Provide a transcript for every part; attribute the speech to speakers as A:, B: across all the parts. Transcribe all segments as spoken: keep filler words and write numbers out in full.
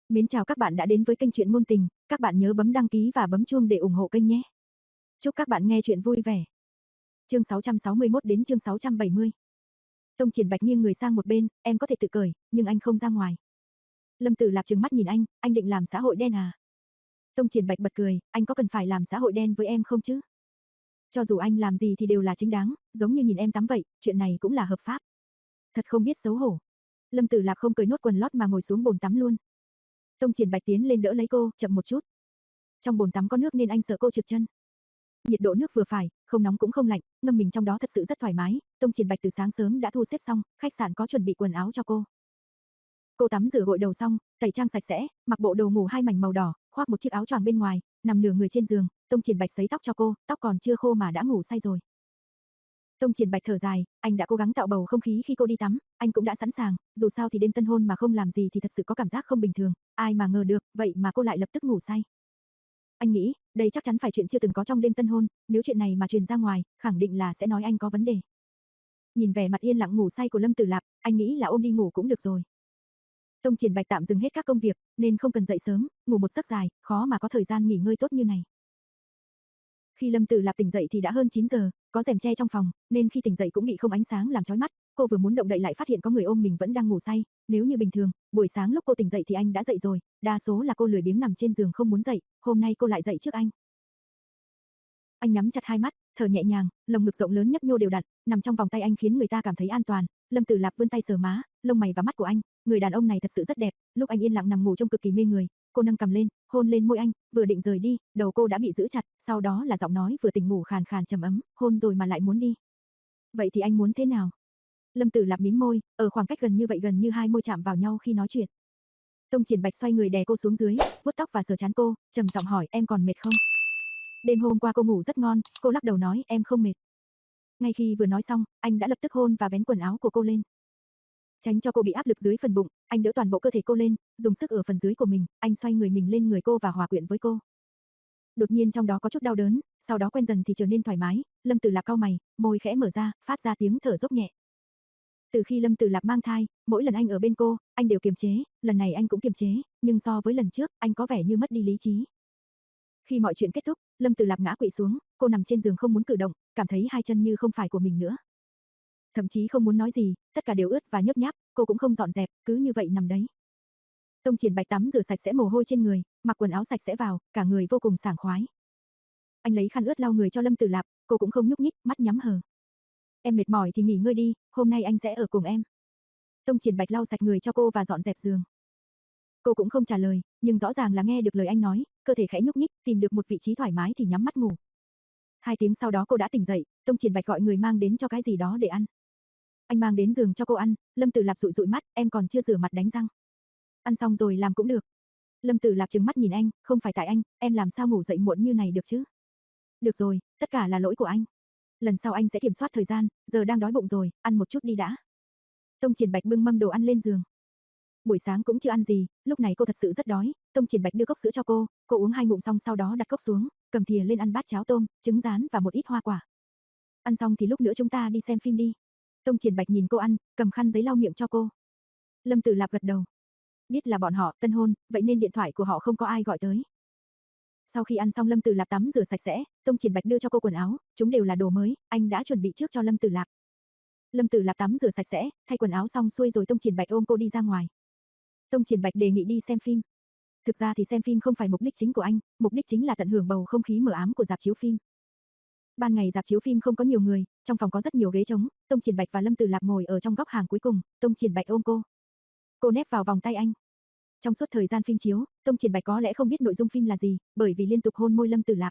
A: Mến chào các bạn đã đến với kênh truyện ngôn tình, các bạn nhớ bấm đăng ký và bấm chuông để ủng hộ kênh nhé. Chúc các bạn nghe truyện vui vẻ. Chương sáu trăm sáu mươi mốt đến chương sáu trăm bảy mươi. Tông Triển Bạch nghiêng người sang một bên, em có thể tự cởi, nhưng anh không ra ngoài. Lâm Tử Lạp trừng mắt nhìn anh, anh định làm xã hội đen à? Tông Triển Bạch bật cười, anh có cần phải làm xã hội đen với em không chứ? Cho dù anh làm gì thì đều là chính đáng, giống như nhìn em tắm vậy, chuyện này cũng là hợp pháp. Thật không biết xấu hổ. Lâm Tử Lạp không cởi nốt quần lót mà ngồi xuống bồn tắm luôn. Tông Triển Bạch tiến lên đỡ lấy cô, chậm một chút. Trong bồn tắm có nước nên anh sợ cô trượt chân. Nhiệt độ nước vừa phải, không nóng cũng không lạnh, ngâm mình trong đó thật sự rất thoải mái. Tông Triển Bạch từ sáng sớm đã thu xếp xong, khách sạn có chuẩn bị quần áo cho cô. Cô tắm rửa gội đầu xong, tẩy trang sạch sẽ, mặc bộ đồ ngủ hai mảnh màu đỏ, khoác một chiếc áo choàng bên ngoài, nằm nửa người trên giường. Tông Triển Bạch sấy tóc cho cô, tóc còn chưa khô mà đã ngủ say rồi. Tông Triển Bạch thở dài, anh đã cố gắng tạo bầu không khí khi cô đi tắm, anh cũng đã sẵn sàng, dù sao thì đêm tân hôn mà không làm gì thì thật sự có cảm giác không bình thường, ai mà ngờ được, vậy mà cô lại lập tức ngủ say. Anh nghĩ, đây chắc chắn phải chuyện chưa từng có trong đêm tân hôn, nếu chuyện này mà truyền ra ngoài, khẳng định là sẽ nói anh có vấn đề. Nhìn vẻ mặt yên lặng ngủ say của Lâm Tử Lạp, anh nghĩ là ôm đi ngủ cũng được rồi. Tông Triển Bạch tạm dừng hết các công việc, nên không cần dậy sớm, ngủ một giấc dài, khó mà có thời gian nghỉ ngơi tốt như này. Khi Lâm Tử Lạp tỉnh dậy thì đã hơn chín giờ, có rèm che trong phòng, nên khi tỉnh dậy cũng bị không ánh sáng làm chói mắt, cô vừa muốn động đậy lại phát hiện có người ôm mình vẫn đang ngủ say, nếu như bình thường, buổi sáng lúc cô tỉnh dậy thì anh đã dậy rồi, đa số là cô lười biếng nằm trên giường không muốn dậy, hôm nay cô lại dậy trước anh. Anh nhắm chặt hai mắt, thở nhẹ nhàng, lồng ngực rộng lớn nhấp nhô đều đặn, nằm trong vòng tay anh khiến người ta cảm thấy an toàn. Lâm Tử Lạp vươn tay sờ má, lông mày và mắt của anh, người đàn ông này thật sự rất đẹp, lúc anh yên lặng nằm ngủ trông cực kỳ mê người. Cô nâng cằm lên, hôn lên môi anh, vừa định rời đi, đầu cô đã bị giữ chặt, sau đó là giọng nói vừa tỉnh ngủ khàn khàn trầm ấm, hôn rồi mà lại muốn đi. Vậy thì anh muốn thế nào? Lâm Tử Lạp mím môi, ở khoảng cách gần như vậy gần như hai môi chạm vào nhau khi nói chuyện. Tông Triển Bạch xoay người đè cô xuống dưới, vuốt tóc và sờ trán cô, trầm giọng hỏi em còn mệt không? Đêm hôm qua cô ngủ rất ngon, cô lắc đầu nói em không mệt. Ngay khi vừa nói xong, anh đã lập tức hôn và vén quần áo của cô lên. Tránh cho cô bị áp lực dưới phần bụng, anh đỡ toàn bộ cơ thể cô lên, dùng sức ở phần dưới của mình, anh xoay người mình lên người cô và hòa quyện với cô. Đột nhiên trong đó có chút đau đớn, sau đó quen dần thì trở nên thoải mái, Lâm Tử Lạp cau mày, môi khẽ mở ra, phát ra tiếng thở dốc nhẹ. Từ khi Lâm Tử Lạp mang thai, mỗi lần anh ở bên cô, anh đều kiềm chế, lần này anh cũng kiềm chế, nhưng so với lần trước, anh có vẻ như mất đi lý trí. Khi mọi chuyện kết thúc, Lâm Tử Lạp ngã quỵ xuống, cô nằm trên giường không muốn cử động, cảm thấy hai chân như không phải của mình nữa. Thậm chí không muốn nói gì, tất cả đều ướt và nhớp nháp, cô cũng không dọn dẹp, cứ như vậy nằm đấy. Tông Triển Bạch tắm rửa sạch sẽ mồ hôi trên người, mặc quần áo sạch sẽ vào, cả người vô cùng sảng khoái. Anh lấy khăn ướt lau người cho Lâm Tử Lạp, cô cũng không nhúc nhích, mắt nhắm hờ. Em mệt mỏi thì nghỉ ngơi đi, hôm nay anh sẽ ở cùng em. Tông Triển Bạch lau sạch người cho cô và dọn dẹp giường. Cô cũng không trả lời, nhưng rõ ràng là nghe được lời anh nói, cơ thể khẽ nhúc nhích, tìm được một vị trí thoải mái thì nhắm mắt ngủ. Hai tiếng sau đó cô đã tỉnh dậy, Tông Triển Bạch gọi người mang đến cho cái gì đó để ăn. Anh mang đến giường cho cô ăn, Lâm Tử Lạp dụi dụi mắt, em còn chưa rửa mặt đánh răng. Ăn xong rồi làm cũng được. Lâm Tử Lạp trừng mắt nhìn anh, không phải tại anh, em làm sao ngủ dậy muộn như này được chứ? Được rồi, tất cả là lỗi của anh. Lần sau anh sẽ kiểm soát thời gian, giờ đang đói bụng rồi, ăn một chút đi đã. Tông Triển Bạch bưng mâm đồ ăn lên giường. Buổi sáng cũng chưa ăn gì, lúc này cô thật sự rất đói, Tông Triển Bạch đưa cốc sữa cho cô, cô uống hai ngụm xong sau đó đặt cốc xuống, cầm thìa lên ăn bát cháo tôm, trứng rán và một ít hoa quả. Ăn xong thì lúc nữa chúng ta đi xem phim đi. Tông Triển Bạch nhìn cô ăn, cầm khăn giấy lau miệng cho cô. Lâm Tử Lạp gật đầu. Biết là bọn họ tân hôn, vậy nên điện thoại của họ không có ai gọi tới. Sau khi ăn xong Lâm Tử Lạp tắm rửa sạch sẽ, Tông Triển Bạch đưa cho cô quần áo, chúng đều là đồ mới, anh đã chuẩn bị trước cho Lâm Tử Lạp. Lâm Tử Lạp tắm rửa sạch sẽ, thay quần áo xong xuôi rồi Tông Triển Bạch ôm cô đi ra ngoài. Tông Triển Bạch đề nghị đi xem phim. Thực ra thì xem phim không phải mục đích chính của anh, mục đích chính là tận hưởng bầu không khí mờ ám của rạp chiếu phim. Ban ngày rạp chiếu phim không có nhiều người, trong phòng có rất nhiều ghế trống, Tông Triển Bạch và Lâm Tử Lạp ngồi ở trong góc hàng cuối cùng, Tông Triển Bạch ôm cô. Cô nép vào vòng tay anh. Trong suốt thời gian phim chiếu, Tông Triển Bạch có lẽ không biết nội dung phim là gì, bởi vì liên tục hôn môi Lâm Tử Lạp.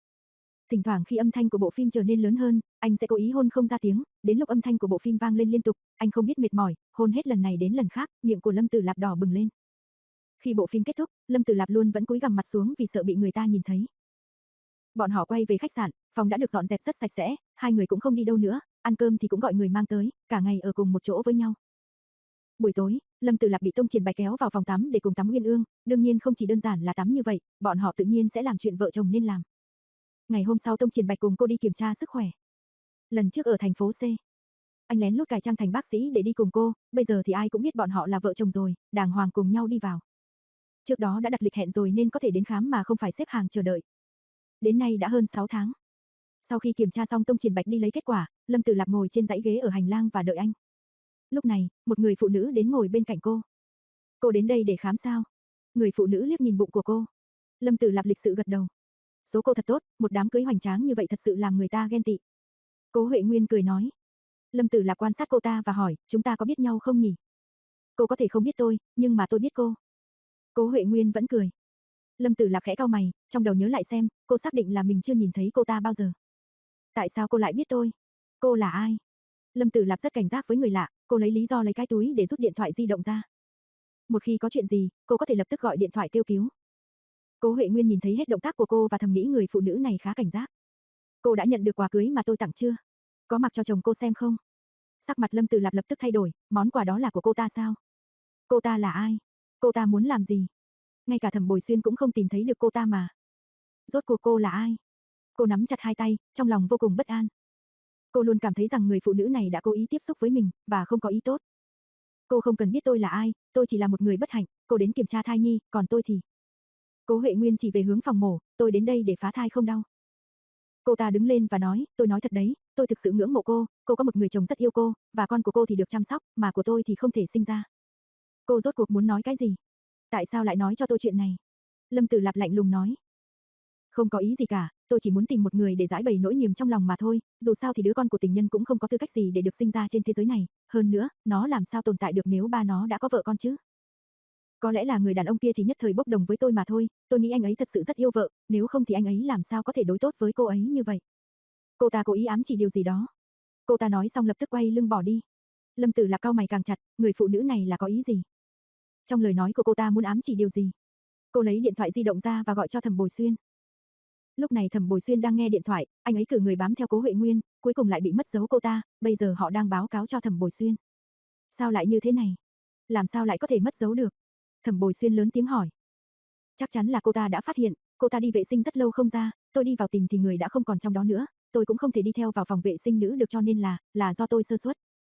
A: Thỉnh thoảng khi âm thanh của bộ phim trở nên lớn hơn, anh sẽ cố ý hôn không ra tiếng, đến lúc âm thanh của bộ phim vang lên liên tục, anh không biết mệt mỏi, hôn hết lần này đến lần khác, miệng của Lâm Tử Lạp đỏ bừng lên. Khi bộ phim kết thúc, Lâm Tử Lạp luôn vẫn cúi gằm mặt xuống vì sợ bị người ta nhìn thấy. Bọn họ quay về khách sạn, phòng đã được dọn dẹp rất sạch sẽ, hai người cũng không đi đâu nữa, ăn cơm thì cũng gọi người mang tới, cả ngày ở cùng một chỗ với nhau. Buổi tối, Lâm Tử Lạp bị Tông Triển Bạch kéo vào phòng tắm để cùng tắm uyên ương, đương nhiên không chỉ đơn giản là tắm như vậy, bọn họ tự nhiên sẽ làm chuyện vợ chồng nên làm. Ngày hôm sau Tông Triển Bạch cùng cô đi kiểm tra sức khỏe. Lần trước ở thành phố C, anh lén lút cải trang thành bác sĩ để đi cùng cô, bây giờ thì ai cũng biết bọn họ là vợ chồng rồi, đàng hoàng cùng nhau đi vào. Trước đó đã đặt lịch hẹn rồi nên có thể đến khám mà không phải xếp hàng chờ đợi. Đến nay đã hơn sáu tháng. Sau khi kiểm tra xong Tông Triển Bạch đi lấy kết quả, Lâm Tử Lạp ngồi trên dãy ghế ở hành lang và đợi anh. Lúc này, một người phụ nữ đến ngồi bên cạnh cô. Cô đến đây để khám sao? Người phụ nữ liếc nhìn bụng của cô. Lâm Tử Lạp lịch sự gật đầu. Số cô thật tốt, một đám cưới hoành tráng như vậy thật sự làm người ta ghen tị. Cố Huệ Nguyên cười nói. Lâm Tử Lạp quan sát cô ta và hỏi, chúng ta có biết nhau không nhỉ? Cô có thể không biết tôi, nhưng mà tôi biết cô. Cố Huệ Nguyên vẫn cười. Lâm Tử Lạp khẽ cau mày, trong đầu nhớ lại xem, cô xác định là mình chưa nhìn thấy cô ta bao giờ. Tại sao cô lại biết tôi? Cô là ai? Lâm Tử Lạp rất cảnh giác với người lạ, cô lấy lý do lấy cái túi để rút điện thoại di động ra. Một khi có chuyện gì, cô có thể lập tức gọi điện thoại kêu cứu. Cố Huệ Nguyên nhìn thấy hết động tác của cô và thầm nghĩ người phụ nữ này khá cảnh giác. Cô đã nhận được quà cưới mà tôi tặng chưa? Có mặc cho chồng cô xem không? Sắc mặt Lâm Tử Lạp lập tức thay đổi, món quà đó là của cô ta sao? Cô ta là ai? Cô ta muốn làm gì? Ngay cả Thẩm Bồi Xuyên cũng không tìm thấy được cô ta mà. Rốt cuộc cô là ai? Cô nắm chặt hai tay, trong lòng vô cùng bất an. Cô luôn cảm thấy rằng người phụ nữ này đã cố ý tiếp xúc với mình, và không có ý tốt. Cô không cần biết tôi là ai, tôi chỉ là một người bất hạnh, cô đến kiểm tra thai nhi, còn tôi thì... Cố Huệ Nguyên chỉ về hướng phòng mổ, tôi đến đây để phá thai không đau. Cô ta đứng lên và nói, tôi nói thật đấy, tôi thực sự ngưỡng mộ cô, cô có một người chồng rất yêu cô, và con của cô thì được chăm sóc, mà của tôi thì không thể sinh ra. Cô rốt cuộc muốn nói cái gì? Tại sao lại nói cho tôi chuyện này? Lâm Tử Lạp lạnh lùng nói. Không có ý gì cả, tôi chỉ muốn tìm một người để giải bày nỗi niềm trong lòng mà thôi, dù sao thì đứa con của tình nhân cũng không có tư cách gì để được sinh ra trên thế giới này, hơn nữa, nó làm sao tồn tại được nếu ba nó đã có vợ con chứ? Có lẽ là người đàn ông kia chỉ nhất thời bốc đồng với tôi mà thôi, tôi nghĩ anh ấy thật sự rất yêu vợ, nếu không thì anh ấy làm sao có thể đối tốt với cô ấy như vậy. Cô ta cố ý ám chỉ điều gì đó. Cô ta nói xong lập tức quay lưng bỏ đi. Lâm Tử Lạp cau mày càng chặt, người phụ nữ này là có ý gì? Trong lời nói của cô ta muốn ám chỉ điều gì? Cô lấy điện thoại di động ra và gọi cho Thẩm Bồi Xuyên. Lúc này Thẩm Bồi Xuyên đang nghe điện thoại, anh ấy cử người bám theo Cố Huệ Nguyên, cuối cùng lại bị mất dấu cô ta, bây giờ họ đang báo cáo cho Thẩm Bồi Xuyên. Sao lại như thế này? Làm sao lại có thể mất dấu được? Thẩm Bồi Xuyên lớn tiếng hỏi. Chắc chắn là cô ta đã phát hiện, cô ta đi vệ sinh rất lâu không ra, tôi đi vào tìm thì người đã không còn trong đó nữa, tôi cũng không thể đi theo vào phòng vệ sinh nữ được cho nên là, là do tôi sơ suất.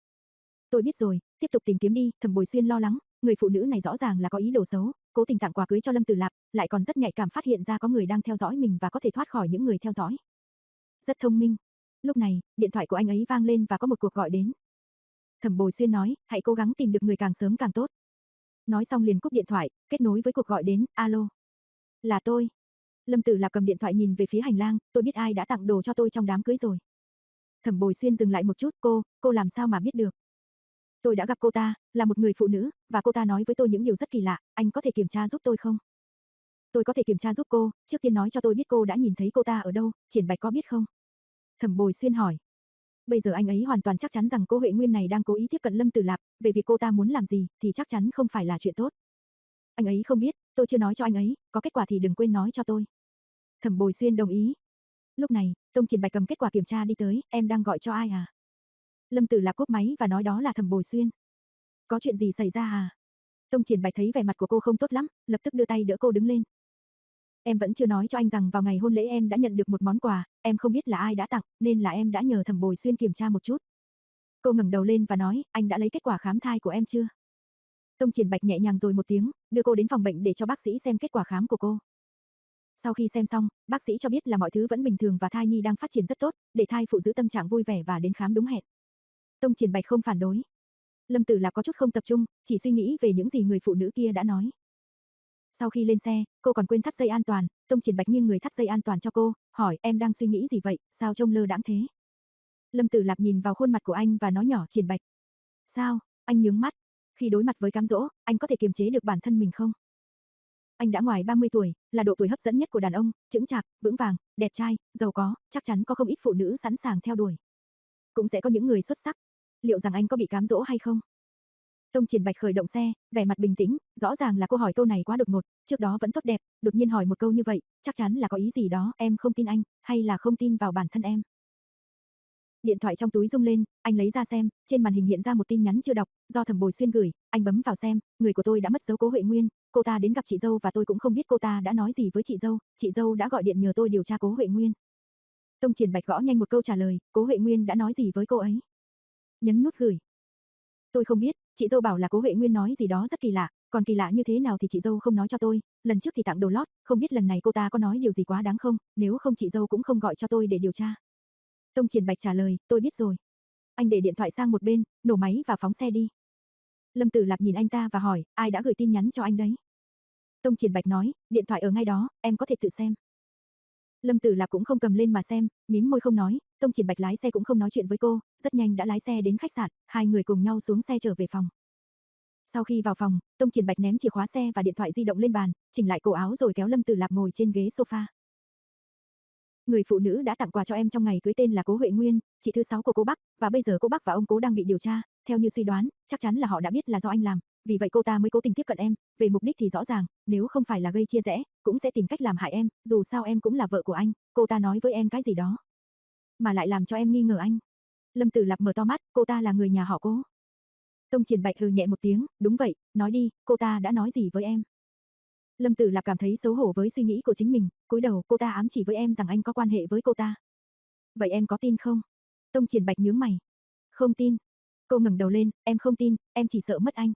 A: Tôi biết rồi, tiếp tục tìm kiếm đi, Thẩm Bồi Xuyên lo lắng, người phụ nữ này rõ ràng là có ý đồ xấu, cố tình tặng quà cưới cho Lâm Tử Lạp, lại còn rất nhạy cảm phát hiện ra có người đang theo dõi mình và có thể thoát khỏi những người theo dõi. Rất thông minh. Lúc này, điện thoại của anh ấy vang lên và có một cuộc gọi đến. Thẩm Bồi Xuyên nói, hãy cố gắng tìm được người càng sớm càng tốt. Nói xong liền cúp điện thoại, kết nối với cuộc gọi đến, alo. Là tôi. Lâm Tử Lạp cầm điện thoại nhìn về phía hành lang, tôi biết ai đã tặng đồ cho tôi trong đám cưới rồi. Thẩm Bồi Xuyên dừng lại một chút, cô, cô làm sao mà biết được? Tôi đã gặp cô ta, là một người phụ nữ, và cô ta nói với tôi những điều rất kỳ lạ, anh có thể kiểm tra giúp tôi không? Tôi có thể kiểm tra giúp cô, trước tiên nói cho tôi biết cô đã nhìn thấy cô ta ở đâu, Triển Bạch có biết không? Thẩm Bồi Xuyên hỏi. Bây giờ anh ấy hoàn toàn chắc chắn rằng cô Huệ Nguyên này đang cố ý tiếp cận Lâm Tử Lạp, về việc cô ta muốn làm gì, thì chắc chắn không phải là chuyện tốt. Anh ấy không biết, tôi chưa nói cho anh ấy, có kết quả thì đừng quên nói cho tôi. Thẩm Bồi Xuyên đồng ý. Lúc này, Tông Triển Bạch cầm kết quả kiểm tra đi tới, em đang gọi cho ai à? Lâm Tử Lạp cúp máy và nói đó là Thẩm Bồi Xuyên. Có chuyện gì xảy ra à? Tông Triển Bạch thấy vẻ mặt của cô không tốt lắm, lập tức đưa tay đỡ cô đứng lên. Em vẫn chưa nói cho anh rằng vào ngày hôn lễ em đã nhận được một món quà, em không biết là ai đã tặng, nên là em đã nhờ Thẩm Bồi Xuyên kiểm tra một chút. Cô ngẩng đầu lên và nói, anh đã lấy kết quả khám thai của em chưa? Tông Triển Bạch nhẹ nhàng rồi một tiếng, đưa cô đến phòng bệnh để cho bác sĩ xem kết quả khám của cô. Sau khi xem xong, bác sĩ cho biết là mọi thứ vẫn bình thường và thai nhi đang phát triển rất tốt, để thai phụ giữ tâm trạng vui vẻ và đến khám đúng hẹn. Tông Triển Bạch không phản đối. Lâm Tử Lạp có chút không tập trung, chỉ suy nghĩ về những gì người phụ nữ kia đã nói. Sau khi lên xe, cô còn quên thắt dây an toàn, Tông Triển Bạch nghiêng người thắt dây an toàn cho cô, hỏi em đang suy nghĩ gì vậy, sao trông lơ đãng thế? Lâm Tử Lạp nhìn vào khuôn mặt của anh và nói nhỏ, Triển Bạch. Sao? Anh nhướng mắt. Khi đối mặt với cám dỗ, anh có thể kiềm chế được bản thân mình không? Anh đã ngoài ba mươi tuổi, là độ tuổi hấp dẫn nhất của đàn ông, chững chạc, vững vàng, đẹp trai, giàu có, chắc chắn có không ít phụ nữ sẵn sàng theo đuổi. Cũng sẽ có những người xuất sắc. Liệu rằng anh có bị cám dỗ hay không? Tông Triển Bạch khởi động xe, vẻ mặt bình tĩnh, rõ ràng là câu hỏi câu này quá đột ngột, trước đó vẫn tốt đẹp, đột nhiên hỏi một câu như vậy, chắc chắn là có ý gì đó, em không tin anh, hay là không tin vào bản thân em. Điện thoại trong túi rung lên, anh lấy ra xem, trên màn hình hiện ra một tin nhắn chưa đọc, do Thẩm Bồi Xuyên gửi, anh bấm vào xem, người của tôi đã mất dấu Cố Huệ Nguyên, cô ta đến gặp chị dâu và tôi cũng không biết cô ta đã nói gì với chị dâu, chị dâu đã gọi điện nhờ tôi điều tra Cố Huệ Nguyên. Tông Triển Bạch gõ nhanh một câu trả lời, Cố Huệ Nguyên đã nói gì với cô ấy? Nhấn nút gửi. Tôi không biết, chị dâu bảo là Cố Huệ Nguyên nói gì đó rất kỳ lạ, Còn kỳ lạ như thế nào thì chị dâu không nói cho tôi, lần trước thì tặng đồ lót, không biết lần này cô ta có nói điều gì quá đáng không, nếu không chị dâu cũng không gọi cho tôi để điều tra. Tông Triển Bạch trả lời, tôi biết rồi. Anh để điện thoại sang một bên, nổ máy và phóng xe đi. Lâm Tử Lạp nhìn anh ta và hỏi, ai đã gửi tin nhắn cho anh đấy? Tông Triển Bạch nói, điện thoại ở ngay đó, em có thể tự xem. Lâm Tử Lạp cũng không cầm lên mà xem, mím môi không nói, Tông Triển Bạch lái xe cũng không nói chuyện với cô, rất nhanh đã lái xe đến khách sạn, hai người cùng nhau xuống xe trở về phòng. Sau khi vào phòng, Tông Triển Bạch ném chìa khóa xe và điện thoại di động lên bàn, chỉnh lại cổ áo rồi kéo Lâm Tử Lạp ngồi trên ghế sofa. Người phụ nữ đã tặng quà cho em trong ngày cưới tên là Cố Huệ Nguyên, chị thứ sáu của cô Bắc, và bây giờ cô Bắc và ông Cố đang bị điều tra, theo như suy đoán, chắc chắn là họ đã biết là do anh làm, vì vậy cô ta mới cố tình tiếp cận em, về mục đích thì rõ ràng, nếu không phải là gây chia rẽ, cũng sẽ tìm cách làm hại em, dù sao em cũng là vợ của anh, cô ta nói với em cái gì đó, mà lại làm cho em nghi ngờ anh. Lâm Tử Lạp mở to mắt, cô ta là người nhà họ Cố. Tông Triển Bạch hừ nhẹ một tiếng, đúng vậy, nói đi, cô ta đã nói gì với em? Lâm Tử Lạp cảm thấy xấu hổ với suy nghĩ của chính mình, cúi đầu, cô ta ám chỉ với em rằng anh có quan hệ với cô ta. Vậy em có tin không? Tông Triển Bạch nhướng mày. Không tin. Cô ngẩng đầu lên, em không tin, em chỉ sợ mất anh.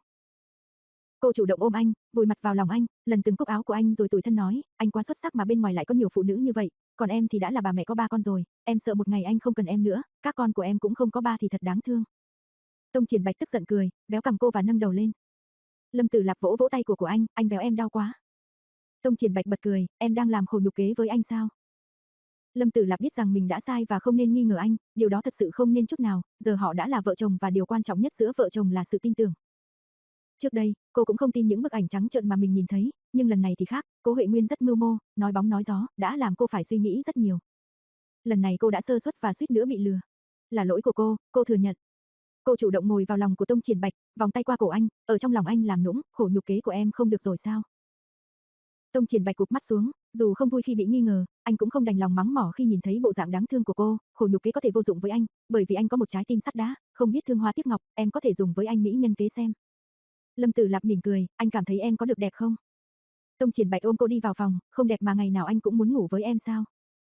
A: Cô chủ động ôm anh, vùi mặt vào lòng anh, lần từng cúc áo của anh rồi tủi thân nói, anh quá xuất sắc mà bên ngoài lại có nhiều phụ nữ như vậy, còn em thì đã là bà mẹ có ba con rồi, em sợ một ngày anh không cần em nữa, các con của em cũng không có ba thì thật đáng thương. Tông Triển Bạch tức giận cười, véo cằm cô và nâng đầu lên. Lâm Tử Lạp vỗ vỗ tay của của anh, anh véo em đau quá. Tông Triển Bạch bật cười, em đang làm khổ nhục kế với anh sao? Lâm Tử Lạp biết rằng mình đã sai và không nên nghi ngờ anh, điều đó thật sự không nên chút nào, giờ họ đã là vợ chồng và điều quan trọng nhất giữa vợ chồng là sự tin tưởng. Trước đây, cô cũng không tin những bức ảnh trắng trợn mà mình nhìn thấy, nhưng lần này thì khác, Cố Huệ Nguyên rất mưu mô, nói bóng nói gió, đã làm cô phải suy nghĩ rất nhiều. Lần này cô đã sơ suất và suýt nữa bị lừa. Là lỗi của cô, cô thừa nhận. Cô chủ động ngồi vào lòng của Tông Triển Bạch, vòng tay qua cổ anh, ở trong lòng anh làm nũng, khổ nhục kế của em không được rồi sao? Tông Triển Bạch cụp mắt xuống, dù không vui khi bị nghi ngờ, anh cũng không đành lòng mắng mỏ khi nhìn thấy bộ dạng đáng thương của cô, khổ nhục kế có thể vô dụng với anh, bởi vì anh có một trái tim sắt đá, không biết thương hoa tiếc ngọc, em có thể dùng với anh mỹ nhân kế xem. Lâm Tử Lạp mỉm cười, anh cảm thấy em có được đẹp không? Tông Triển Bạch ôm cô đi vào phòng, không đẹp mà ngày nào anh cũng muốn ngủ với em sao?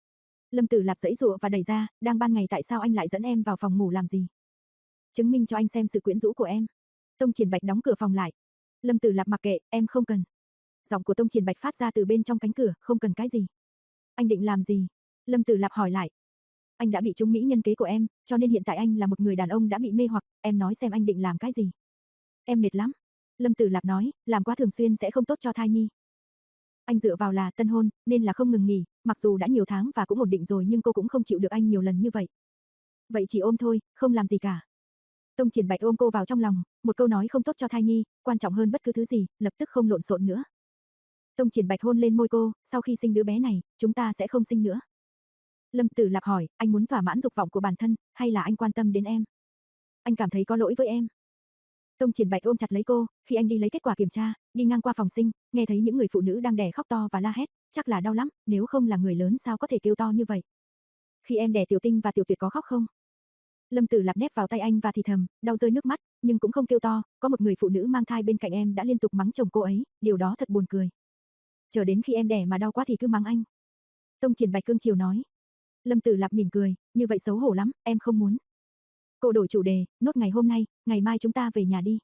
A: Lâm Tử Lạp giãy giụa và đẩy ra, đang ban ngày tại sao anh lại dẫn em vào phòng ngủ làm gì? Chứng minh cho anh xem sự quyến rũ của em. Tông Triển Bạch đóng cửa phòng lại. Lâm Tử Lạp mặc kệ, em không cần. Giọng của Tông Triển Bạch phát ra từ bên trong cánh cửa, không cần cái gì. Anh định làm gì? Lâm Tử Lạp hỏi lại. Anh đã bị trúng mỹ nhân kế của em, cho nên hiện tại anh là một người đàn ông đã bị mê hoặc, em nói xem anh định làm cái gì? Em mệt lắm. Lâm Tử Lạp nói, làm quá thường xuyên sẽ không tốt cho thai nhi. Anh dựa vào là tân hôn, nên là không ngừng nghỉ, mặc dù đã nhiều tháng và cũng ổn định rồi nhưng cô cũng không chịu được anh nhiều lần như vậy. Vậy chỉ ôm thôi, không làm gì cả. Tông Triển Bạch ôm cô vào trong lòng, một câu nói không tốt cho thai nhi, quan trọng hơn bất cứ thứ gì, lập tức không lộn xộn nữa. Tông Triển Bạch hôn lên môi cô, sau khi sinh đứa bé này, chúng ta sẽ không sinh nữa. Lâm Tử Lạp hỏi, anh muốn thỏa mãn dục vọng của bản thân, hay là anh quan tâm đến em? Anh cảm thấy có lỗi với em. Tông Triển Bạch ôm chặt lấy cô, khi anh đi lấy kết quả kiểm tra, đi ngang qua phòng sinh, nghe thấy những người phụ nữ đang đẻ khóc to và la hét, chắc là đau lắm, nếu không là người lớn sao có thể kêu to như vậy. Khi em đẻ Tiểu Tinh và Tiểu Tuyệt có khóc không? Lâm Tử Lạp nép vào tay anh và thì thầm, đau rơi nước mắt, nhưng cũng không kêu to, có một người phụ nữ mang thai bên cạnh em đã liên tục mắng chồng cô ấy, điều đó thật buồn cười. Chờ đến khi em đẻ mà đau quá thì cứ mắng anh. Tông Triển Bạch cương chiều nói. Lâm Tử Lạp mỉm cười, như vậy xấu hổ lắm, em không muốn. Cô đổi chủ đề, nốt ngày hôm nay, ngày mai chúng ta về nhà đi.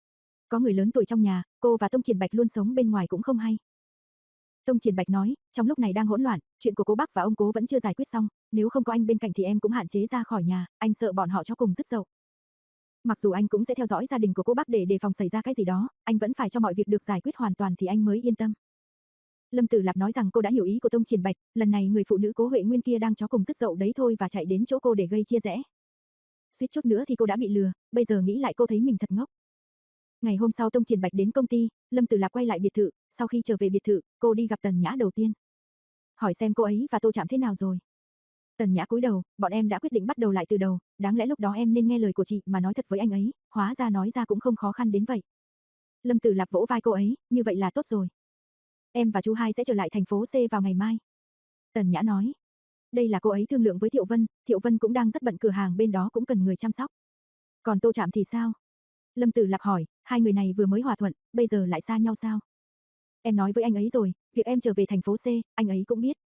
A: Có người lớn tuổi trong nhà, cô và Tông Triển Bạch luôn sống bên ngoài cũng không hay. Tông Triển Bạch nói, trong lúc này đang hỗn loạn, chuyện của Cố Bắc và ông Cố vẫn chưa giải quyết xong, nếu không có anh bên cạnh thì em cũng hạn chế ra khỏi nhà, anh sợ bọn họ cho cùng dứt dậu. Mặc dù anh cũng sẽ theo dõi gia đình của Cố Bắc để đề phòng xảy ra cái gì đó, anh vẫn phải cho mọi việc được giải quyết hoàn toàn thì anh mới yên tâm. Lâm Tử Lạp nói rằng cô đã hiểu ý của Tông Triển Bạch, lần này người phụ nữ Cố Huệ Nguyên kia đang chó cùng dứt dậu đấy thôi và chạy đến chỗ cô để gây chia rẽ. Suýt chút nữa thì cô đã bị lừa, bây giờ nghĩ lại cô thấy mình thật ngốc. Ngày hôm sau Tông Triển Bạch đến công ty, Lâm Tử Lạp quay lại biệt thự, sau khi trở về biệt thự, cô đi gặp Tần Nhã đầu tiên. Hỏi xem cô ấy và Tô Trạm thế nào rồi. Tần Nhã cúi đầu, bọn em đã quyết định bắt đầu lại từ đầu, đáng lẽ lúc đó em nên nghe lời của chị mà nói thật với anh ấy, hóa ra nói ra cũng không khó khăn đến vậy. Lâm Tử Lạp vỗ vai cô ấy, như vậy là tốt rồi. Em và chú hai sẽ trở lại thành phố C vào ngày mai. Tần Nhã nói. Đây là cô ấy thương lượng với Thiệu Vân, Thiệu Vân cũng đang rất bận, cửa hàng bên đó cũng cần người chăm sóc. Còn Tô Trạm thì sao? Lâm Tử Lạp hỏi, hai người này vừa mới hòa thuận, bây giờ lại xa nhau sao? Em nói với anh ấy rồi, việc em trở về thành phố C, anh ấy cũng biết.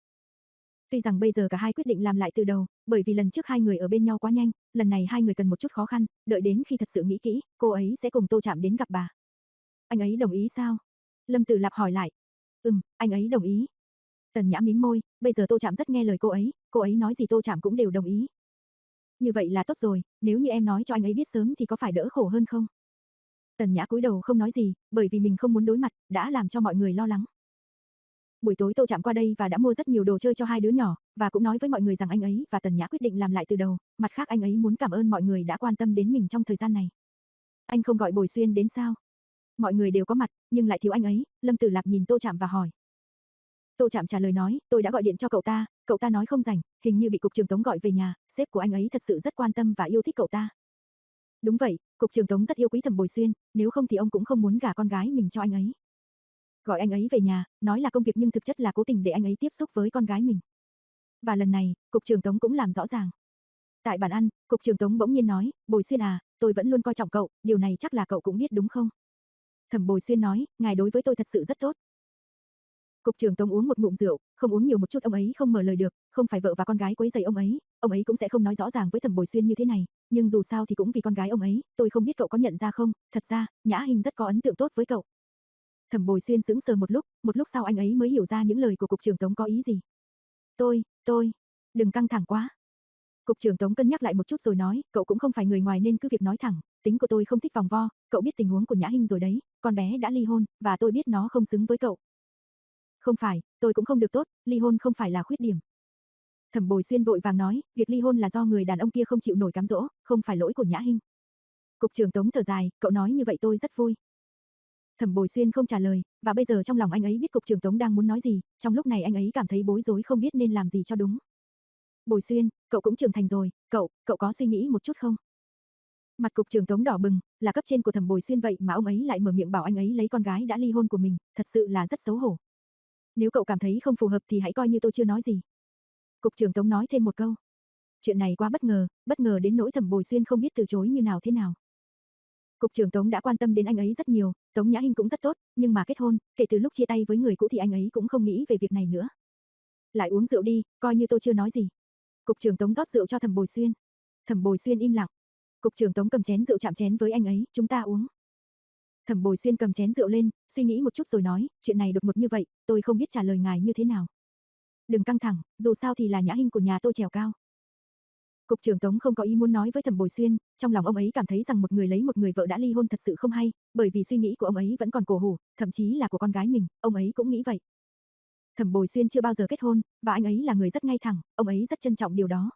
A: Tuy rằng bây giờ cả hai quyết định làm lại từ đầu, bởi vì lần trước hai người ở bên nhau quá nhanh, lần này hai người cần một chút khó khăn, đợi đến khi thật sự nghĩ kỹ, cô ấy sẽ cùng Tô Trạm đến gặp bà. Anh ấy đồng ý sao? Lâm Tử Lạp hỏi lại. Ừm, anh ấy đồng ý. Tần Nhã mím môi, bây giờ Tô Trạm rất nghe lời cô ấy, cô ấy nói gì Tô Trạm cũng đều đồng ý. Như vậy là tốt rồi, nếu như em nói cho anh ấy biết sớm thì có phải đỡ khổ hơn không? Tần Nhã cúi đầu không nói gì, bởi vì mình không muốn đối mặt, đã làm cho mọi người lo lắng. Buổi tối Tô Trạm qua đây và đã mua rất nhiều đồ chơi cho hai đứa nhỏ, và cũng nói với mọi người rằng anh ấy và Tần Nhã quyết định làm lại từ đầu, mặt khác anh ấy muốn cảm ơn mọi người đã quan tâm đến mình trong thời gian này. Anh không gọi Bồi Xuyên đến sao? Mọi người đều có mặt, nhưng lại thiếu anh ấy, Lâm Tử Lạp nhìn Tô Trạm và hỏi. Tô Trạm trả lời nói, tôi đã gọi điện cho cậu ta, cậu ta nói không rảnh, hình như bị cục trưởng Tống gọi về nhà, sếp của anh ấy thật sự rất quan tâm và yêu thích cậu ta. Đúng vậy, cục trưởng Tống rất yêu quý Thẩm Bồi Xuyên, nếu không thì ông cũng không muốn gả con gái mình cho anh ấy. Gọi anh ấy về nhà, nói là công việc nhưng thực chất là cố tình để anh ấy tiếp xúc với con gái mình. Và lần này, cục trưởng Tống cũng làm rõ ràng. Tại bàn ăn, cục trưởng Tống bỗng nhiên nói, Bồi Xuyên à, tôi vẫn luôn coi trọng cậu, điều này chắc là cậu cũng biết đúng không? Thẩm Bồi Xuyên nói, ngài đối với tôi thật sự rất tốt. Cục trưởng Tống uống một ngụm rượu, không uống nhiều một chút ông ấy không mở lời được, không phải vợ và con gái quấy rầy ông ấy, ông ấy cũng sẽ không nói rõ ràng với Thẩm Bồi Xuyên như thế này, nhưng dù sao thì cũng vì con gái ông ấy, tôi không biết cậu có nhận ra không, thật ra, Nhã Hinh rất có ấn tượng tốt với cậu. Thẩm Bồi Xuyên sững sờ một lúc, một lúc sau anh ấy mới hiểu ra những lời của cục trưởng Tống có ý gì. Tôi, tôi, đừng căng thẳng quá. Cục trưởng Tống cân nhắc lại một chút rồi nói, cậu cũng không phải người ngoài nên cứ việc nói thẳng, tính của tôi không thích vòng vo, cậu biết tình huống của Nhã Hinh rồi đấy, con bé đã ly hôn, và tôi biết nó không xứng với cậu. Không phải, tôi cũng không được tốt, ly hôn không phải là khuyết điểm. Thẩm Bồi Xuyên vội vàng nói, việc ly hôn là do người đàn ông kia không chịu nổi cám dỗ, không phải lỗi của Nhã Hinh. Cục trưởng Tống thở dài, cậu nói như vậy tôi rất vui. Thẩm Bồi Xuyên không trả lời, và bây giờ trong lòng anh ấy biết cục trưởng Tống đang muốn nói gì, trong lúc này anh ấy cảm thấy bối rối không biết nên làm gì cho đúng. Bồi Xuyên, cậu cũng trưởng thành rồi, cậu, cậu có suy nghĩ một chút không? Mặt cục trưởng Tống đỏ bừng, là cấp trên của Thẩm Bồi Xuyên vậy mà ông ấy lại mở miệng bảo anh ấy lấy con gái đã ly hôn của mình, thật sự là rất xấu hổ. Nếu cậu cảm thấy không phù hợp thì hãy coi như tôi chưa nói gì. Cục trưởng Tống nói thêm một câu. Chuyện này quá bất ngờ, bất ngờ đến nỗi Thẩm Bồi Xuyên không biết từ chối như nào thế nào. Cục trưởng Tống đã quan tâm đến anh ấy rất nhiều, Tống Nhã Hinh cũng rất tốt, nhưng mà kết hôn, kể từ lúc chia tay với người cũ thì anh ấy cũng không nghĩ về việc này nữa. Lại uống rượu đi, coi như tôi chưa nói gì. Cục trưởng Tống rót rượu cho Thẩm Bồi Xuyên. Thẩm Bồi Xuyên im lặng. Cục trưởng Tống cầm chén rượu chạm chén với anh ấy, chúng ta uống. Thẩm Bồi Xuyên cầm chén rượu lên, suy nghĩ một chút rồi nói, chuyện này đột ngột như vậy, tôi không biết trả lời ngài như thế nào. Đừng căng thẳng, dù sao thì là Nhã Hinh của nhà tôi trèo cao. Cục trưởng Tống không có ý muốn nói với Thẩm Bồi Xuyên, trong lòng ông ấy cảm thấy rằng một người lấy một người vợ đã ly hôn thật sự không hay, bởi vì suy nghĩ của ông ấy vẫn còn cổ hủ, thậm chí là của con gái mình, ông ấy cũng nghĩ vậy. Thẩm Bồi Xuyên chưa bao giờ kết hôn, và anh ấy là người rất ngay thẳng, ông ấy rất trân trọng điều đó.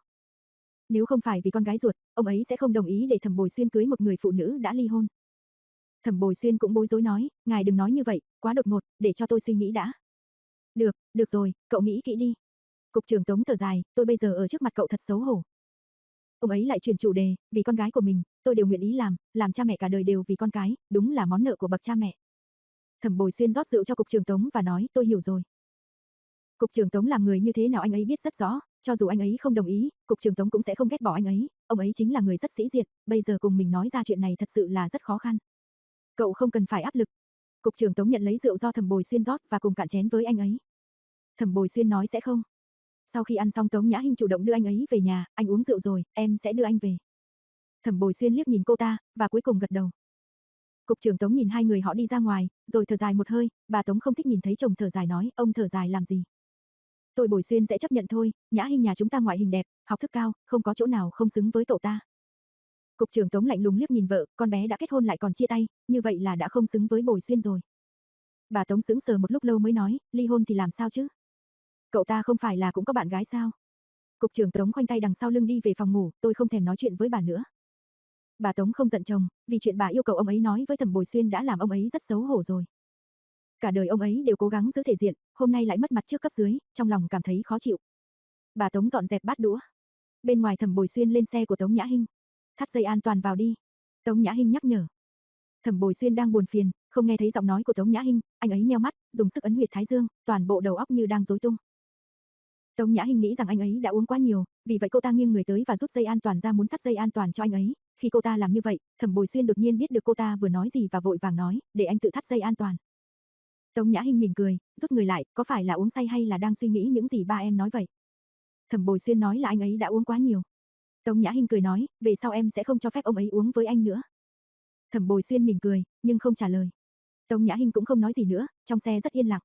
A: Nếu không phải vì con gái ruột, ông ấy sẽ không đồng ý để Thẩm Bồi Xuyên cưới một người phụ nữ đã ly hôn. Thẩm Bồi Xuyên cũng bối rối nói, ngài đừng nói như vậy, quá đột ngột, để cho tôi suy nghĩ đã. Được, được rồi, cậu nghĩ kỹ đi. Cục trưởng Tống thở dài, tôi bây giờ ở trước mặt cậu thật xấu hổ. Ông ấy lại chuyển chủ đề, vì con gái của mình, tôi đều nguyện ý làm, làm cha mẹ cả đời đều vì con cái, đúng là món nợ của bậc cha mẹ. Thẩm Bồi Xuyên rót rượu cho cục trưởng Tống và nói, tôi hiểu rồi. Cục trưởng Tống làm người như thế nào anh ấy biết rất rõ, cho dù anh ấy không đồng ý, cục trưởng Tống cũng sẽ không ghét bỏ anh ấy, ông ấy chính là người rất sĩ diện, bây giờ cùng mình nói ra chuyện này thật sự là rất khó khăn. Cậu không cần phải áp lực. Cục trưởng Tống nhận lấy rượu do Thẩm Bồi Xuyên rót và cùng cạn chén với anh ấy. Thẩm Bồi Xuyên nói sẽ không. Sau khi ăn xong Tống Nhã Hinh chủ động đưa anh ấy về nhà, anh uống rượu rồi, em sẽ đưa anh về. Thẩm Bồi Xuyên liếc nhìn cô ta, và cuối cùng gật đầu. Cục trưởng Tống nhìn hai người họ đi ra ngoài, rồi thở dài một hơi, bà Tống không thích nhìn thấy chồng thở dài nói, ông thở dài làm gì? Tôi Bồi Xuyên sẽ chấp nhận thôi, Nhã Hinh nhà chúng ta ngoại hình đẹp, học thức cao, không có chỗ nào không xứng với cậu ta. Cục trưởng Tống lạnh lùng liếc nhìn vợ, con bé đã kết hôn lại còn chia tay, như vậy là đã không xứng với Bồi Xuyên rồi. Bà Tống sững sờ một lúc lâu mới nói, ly hôn thì làm sao chứ? Cậu ta không phải là cũng có bạn gái sao? Cục trưởng Tống khoanh tay đằng sau lưng đi về phòng ngủ, tôi không thèm nói chuyện với bà nữa. Bà Tống không giận chồng, vì chuyện bà yêu cầu ông ấy nói với Thẩm Bồi Xuyên đã làm ông ấy rất xấu hổ rồi. Cả đời ông ấy đều cố gắng giữ thể diện, hôm nay lại mất mặt trước cấp dưới, trong lòng cảm thấy khó chịu. Bà Tống dọn dẹp bát đũa. Bên ngoài Thẩm Bồi Xuyên lên xe của Tống Nhã Hinh. Thắt dây an toàn vào đi. Tống Nhã Hinh nhắc nhở. Thẩm Bồi Xuyên đang buồn phiền, không nghe thấy giọng nói của Tống Nhã Hinh, anh ấy nheo mắt, dùng sức ấn huyệt thái dương, toàn bộ đầu óc như đang rối tung. Tống Nhã Hinh nghĩ rằng anh ấy đã uống quá nhiều, vì vậy cô ta nghiêng người tới và rút dây an toàn ra muốn thắt dây an toàn cho anh ấy. Khi cô ta làm như vậy, Thẩm Bồi Xuyên đột nhiên biết được cô ta vừa nói gì và vội vàng nói, để anh tự thắt dây an toàn. Tống Nhã Hinh mỉm cười, rút người lại, có phải là uống say hay là đang suy nghĩ những gì ba em nói vậy? Thẩm Bồi Xuyên nói là anh ấy đã uống quá nhiều. Tống Nhã Hinh cười nói, về sau em sẽ không cho phép ông ấy uống với anh nữa. Thẩm Bồi Xuyên mỉm cười, nhưng không trả lời. Tống Nhã Hinh cũng không nói gì nữa, trong xe rất yên lặng.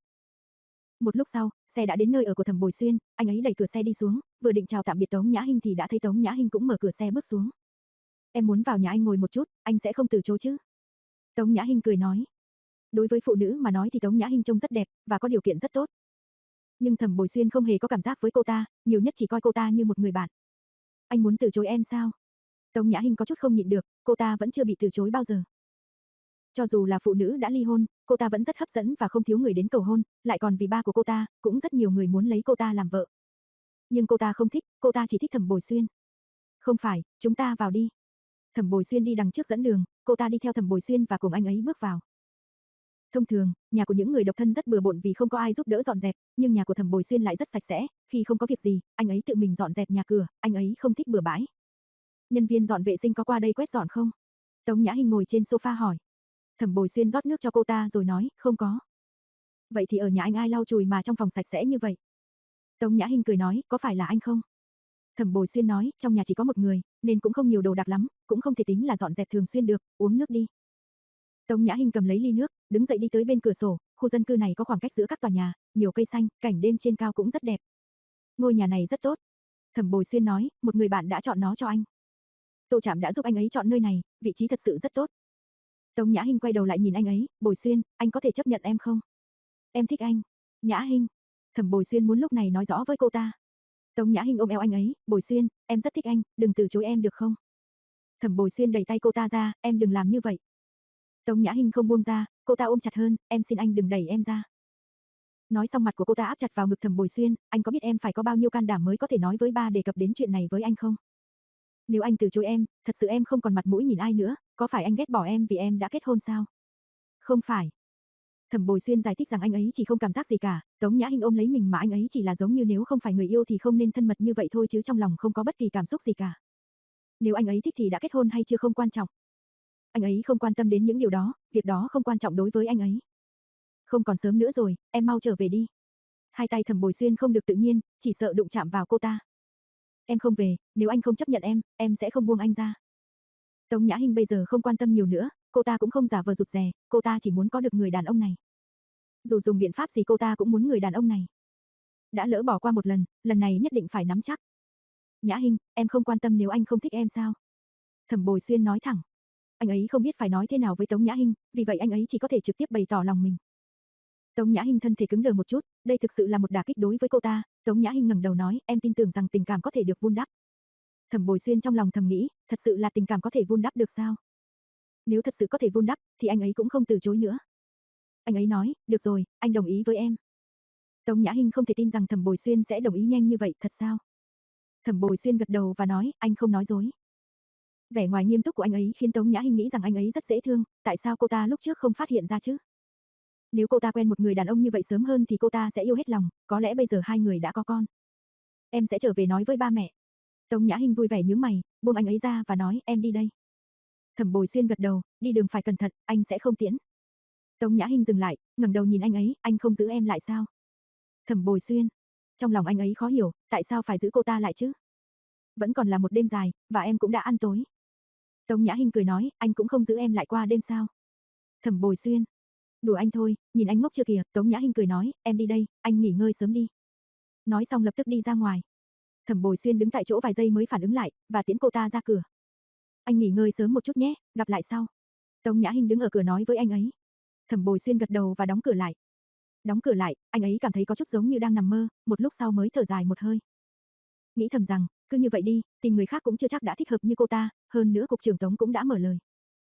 A: Một lúc sau, xe đã đến nơi ở của Thẩm Bồi Xuyên, anh ấy đẩy cửa xe đi xuống, vừa định chào tạm biệt Tống Nhã Hinh thì đã thấy Tống Nhã Hinh cũng mở cửa xe bước xuống. Em muốn vào nhà anh ngồi một chút, anh sẽ không từ chối chứ? Tống Nhã Hinh cười nói. Đối với phụ nữ mà nói thì Tống Nhã Hinh trông rất đẹp, và có điều kiện rất tốt. Nhưng Thẩm Bồi Xuyên không hề có cảm giác với cô ta, nhiều nhất chỉ coi cô ta như một người bạn. Anh muốn từ chối em sao? Tống Nhã Hinh có chút không nhịn được, cô ta vẫn chưa bị từ chối bao giờ. Cho dù là phụ nữ đã ly hôn, cô ta vẫn rất hấp dẫn và không thiếu người đến cầu hôn, lại còn vì ba của cô ta, cũng rất nhiều người muốn lấy cô ta làm vợ. Nhưng cô ta không thích, cô ta chỉ thích Thẩm Bồi Xuyên. Không phải, chúng ta vào đi. Thẩm Bồi Xuyên đi đằng trước dẫn đường, cô ta đi theo Thẩm Bồi Xuyên và cùng anh ấy bước vào. Thông thường, nhà của những người độc thân rất bừa bộn vì không có ai giúp đỡ dọn dẹp, nhưng nhà của Thẩm Bồi Xuyên lại rất sạch sẽ, khi không có việc gì, anh ấy tự mình dọn dẹp nhà cửa, anh ấy không thích bừa bãi. Nhân viên dọn vệ sinh có qua đây quét dọn không? Tống Nhã Hinh ngồi trên sofa hỏi. Thẩm Bồi Xuyên rót nước cho cô ta rồi nói, không có. Vậy thì ở nhà anh ai lau chùi mà trong phòng sạch sẽ như vậy? Tống Nhã Hinh cười nói, có phải là anh không? Thẩm Bồi Xuyên nói, trong nhà chỉ có một người, nên cũng không nhiều đồ đạc lắm, cũng không thể tính là dọn dẹp thường xuyên được, uống nước đi. Tống Nhã Hinh cầm lấy ly nước, đứng dậy đi tới bên cửa sổ, khu dân cư này có khoảng cách giữa các tòa nhà, nhiều cây xanh, cảnh đêm trên cao cũng rất đẹp. Ngôi nhà này rất tốt. Thẩm Bồi Xuyên nói, một người bạn đã chọn nó cho anh. Tô Trạm đã giúp anh ấy chọn nơi này, vị trí thật sự rất tốt. Tống Nhã Hinh quay đầu lại nhìn anh ấy, Bồi Xuyên, anh có thể chấp nhận em không? Em thích anh. Nhã Hinh. Thẩm Bồi Xuyên muốn lúc này nói rõ với cô ta. Tống Nhã Hinh ôm eo anh ấy, Bồi Xuyên, em rất thích anh, đừng từ chối em được không? Thẩm Bồi Xuyên đẩy tay cô ta ra, em đừng làm như vậy. Tống Nhã Hinh không buông ra, cô ta ôm chặt hơn, em xin anh đừng đẩy em ra. Nói xong mặt của cô ta áp chặt vào ngực Thẩm Bồi Xuyên, anh có biết em phải có bao nhiêu can đảm mới có thể nói với ba đề cập đến chuyện này với anh không? Nếu anh từ chối em, thật sự em không còn mặt mũi nhìn ai nữa, có phải anh ghét bỏ em vì em đã kết hôn sao? Không phải. Thẩm Bồi Xuyên giải thích rằng anh ấy chỉ không cảm giác gì cả, Tống Nhã Hinh ôm lấy mình mà anh ấy chỉ là giống như nếu không phải người yêu thì không nên thân mật như vậy thôi chứ trong lòng không có bất kỳ cảm xúc gì cả. Nếu anh ấy thích thì đã kết hôn hay chưa không quan trọng. Anh ấy không quan tâm đến những điều đó, việc đó không quan trọng đối với anh ấy. Không còn sớm nữa rồi, em mau trở về đi. Hai tay Thẩm Bồi Xuyên không được tự nhiên, chỉ sợ đụng chạm vào cô ta. Em không về, nếu anh không chấp nhận em, em sẽ không buông anh ra. Tống Nhã Hinh bây giờ không quan tâm nhiều nữa, cô ta cũng không giả vờ rụt rè, cô ta chỉ muốn có được người đàn ông này. Dù dùng biện pháp gì cô ta cũng muốn người đàn ông này. Đã lỡ bỏ qua một lần, lần này nhất định phải nắm chắc. Nhã Hinh, em không quan tâm nếu anh không thích em sao? Thẩm Bồi Xuyên nói thẳng. Anh ấy không biết phải nói thế nào với Tống Nhã Hinh, vì vậy anh ấy chỉ có thể trực tiếp bày tỏ lòng mình. Tống Nhã Hinh thân thể cứng đờ một chút, đây thực sự là một đả kích đối với cô ta. Tống Nhã Hinh ngẩng đầu nói, em tin tưởng rằng tình cảm có thể được vun đắp. Thẩm Bồi Xuyên trong lòng thầm nghĩ, thật sự là tình cảm có thể vun đắp được sao? Nếu thật sự có thể vun đắp, thì anh ấy cũng không từ chối nữa. Anh ấy nói, được rồi, anh đồng ý với em. Tống Nhã Hinh không thể tin rằng Thẩm Bồi Xuyên sẽ đồng ý nhanh như vậy, thật sao? Thẩm Bồi Xuyên gật đầu và nói, anh không nói dối. Vẻ ngoài nghiêm túc của anh ấy khiến Tống Nhã Hinh nghĩ rằng anh ấy rất dễ thương, tại sao cô ta lúc trước không phát hiện ra chứ? Nếu cô ta quen một người đàn ông như vậy sớm hơn thì cô ta sẽ yêu hết lòng, có lẽ bây giờ hai người đã có con. Em sẽ trở về nói với ba mẹ. Tống Nhã Hinh vui vẻ nhướng mày, buông anh ấy ra và nói, em đi đây. Thẩm Bồi Xuyên gật đầu, đi đường phải cẩn thận, anh sẽ không tiễn. Tống Nhã Hinh dừng lại, ngẩng đầu nhìn anh ấy, anh không giữ em lại sao? Thẩm Bồi Xuyên. Trong lòng anh ấy khó hiểu, tại sao phải giữ cô ta lại chứ? Vẫn còn là một đêm dài, và em cũng đã ăn tối. Tống Nhã Hinh cười nói, anh cũng không giữ em lại qua đêm sao? Thẩm Bồi Xuyên. Đùa anh thôi, nhìn anh ngốc chưa kìa, Tống Nhã Hinh cười nói, em đi đây, anh nghỉ ngơi sớm đi. Nói xong lập tức đi ra ngoài. Thẩm Bồi Xuyên đứng tại chỗ vài giây mới phản ứng lại, và tiễn cô ta ra cửa. Anh nghỉ ngơi sớm một chút nhé, gặp lại sau. Tống Nhã Hinh đứng ở cửa nói với anh ấy. Thẩm Bồi Xuyên gật đầu và đóng cửa lại. Đóng cửa lại, anh ấy cảm thấy có chút giống như đang nằm mơ, một lúc sau mới thở dài một hơi. Nghĩ thầm rằng, cứ như vậy đi, tìm người khác cũng chưa chắc đã thích hợp như cô ta, hơn nữa cục trưởng Tống cũng đã mở lời.